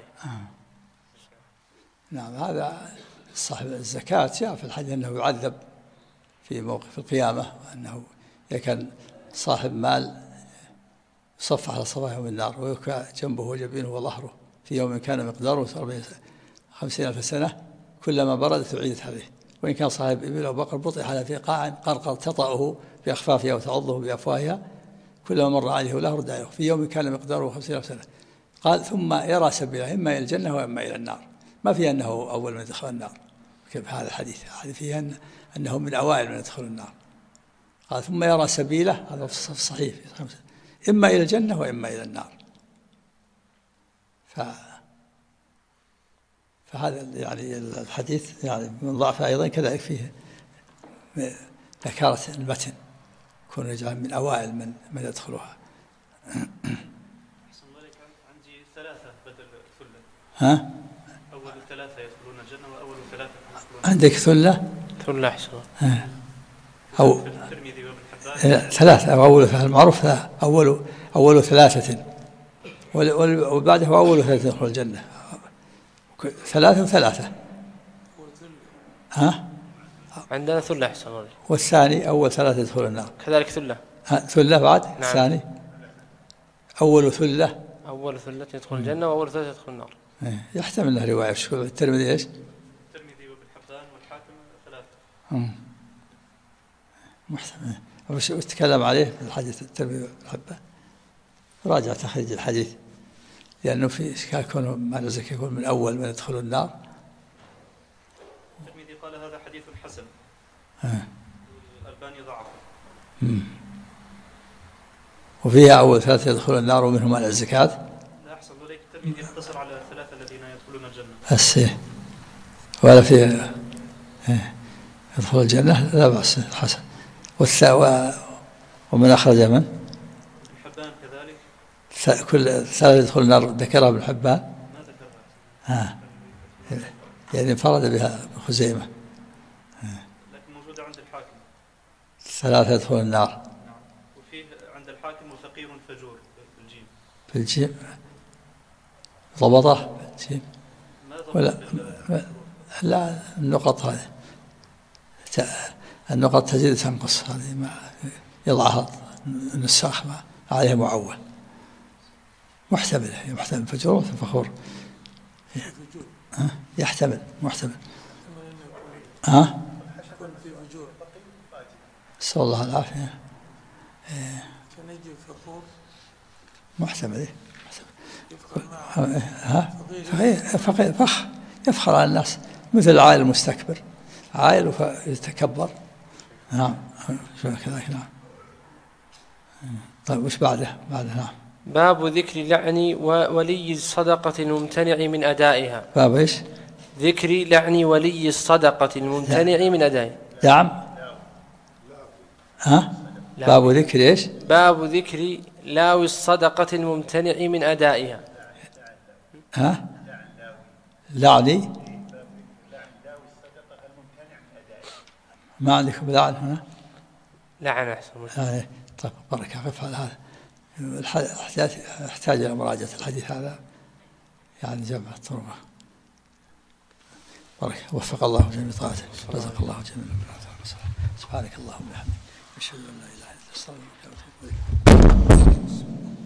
نعم. هذا صاحب الزكاة جاء في الحديث أنه يعذب في موقف القيامة، وأنه إذا كان صاحب مال يصف على صفاه يوم النار ويوكى جنبه وجبينه وظهره في يوم كان مقداره 50,000 سنة، كلما بردت أعيدت عليه. وإن كان صاحب إبل أو بقر بطح على في قاع قرقر تطأه بأخفافها وتعضه بأفواهها، كلما مر عليه وله رد عليه في يوم كان مقداره 50,000 سنة. قال ثم يرى سبيله إما إلى الجنة وإما إلى النار. ما فيه أنه أول من يدخل النار، كيف هذا الحديث؟ هذا فيه أنه من أوائل من يدخل النار. قال ثم يرى سبيله، هذا صحيح، إما إلى الجنة وإما إلى النار. فهذا يعني الحديث يعني من ضعف أيضا، كذلك فيه نكارة المتن، يكون يجعل من أوائل من يدخلها. عندي ثلاثة بدل ثلة. ها؟ أول ثلاثة يدخلون الجنة وأول ثلاثة يدخلون. عندك ثلة؟ ثلة أحسن. أو الترمذي وابن حبان. ثلاثة، أو أول المعروف أول ثلاثة، وبعده أول ثلاثة يدخل الجنة. ثلاثة وثلاثة. ها؟ عندنا ثلة أحسن. والثاني أول ثلاثة يدخل النار. كذلك ثلة. ثلة بعد. نعم. الثاني أول ثلة. أول ثلة يدخل الجنة وأول ثلة يدخل النار. يحتمل أنها رواية. الترمذي إيش؟ الترمذي وابن حبان والحاكم ثلاثة. محتمل. وش تكلم عليه في الحديث الترمذي وابن حبان؟ راجع تخريج الحديث، لأنه في إشكال كونه ما نزك يكون من أول من يدخل النار. الترمذي قال هذا حديث حسن. الألباني ضعفه. وفيها أول ثلاثة يدخلون النار ومنهم على الزكاة. لا أحسن ذلك، الترمذي يقتصر على الثلاثة الذين يدخلون الجنة. بس ولا في يدخل الجنة لا بأس حسن. ومن أخرج من؟ ابن حبان كذلك. كل ثلاثة يدخل النار ذكرها ابن حبان. ما ذكرها. يعني انفرد بها ابن خزيمة. لكن موجودة عند الحاكم. ثلاثة يدخل النار. نعم. وفيه عند الحاكم وفقير فجور بالجيم. في الجيم ضبطه بالجيم ولا لا؟ النقط هذه النقط تزيد تنقص، هذه ما يضعها النساخ ما عليها معول. محتمل فجور فخور. يحتمل محتمل. نسأل الله العافية. محتمل. فقير يفخر على الناس، مثل العائل المستكبر، عائل ويتكبر. نعم كذلك. نعم. طيب وش بعده؟ نعم. باب ذكر لعن ولي الصدقة الممتنع من أدائها. باب إيش؟ ذكر لعن ولي الصدقة الممتنع من أدائها. نعم. باب ذكر إيش؟ باب ذكر لاوي الصدقة الممتنع من أدائها. ها؟ لعني ما عندكم لعن هنا؟ لعن أحسن. طيب بارك أقف على هذا. احتاج إلى مراجعة الحديث هذا، يعني جمع الطرق. بارك وفق الله جميع طاعته، رزق الله جميع. سبحانك اللهم وبحمدك، أشهد أن لا إله إلا أنت، أستغفرك وأتوب إليك.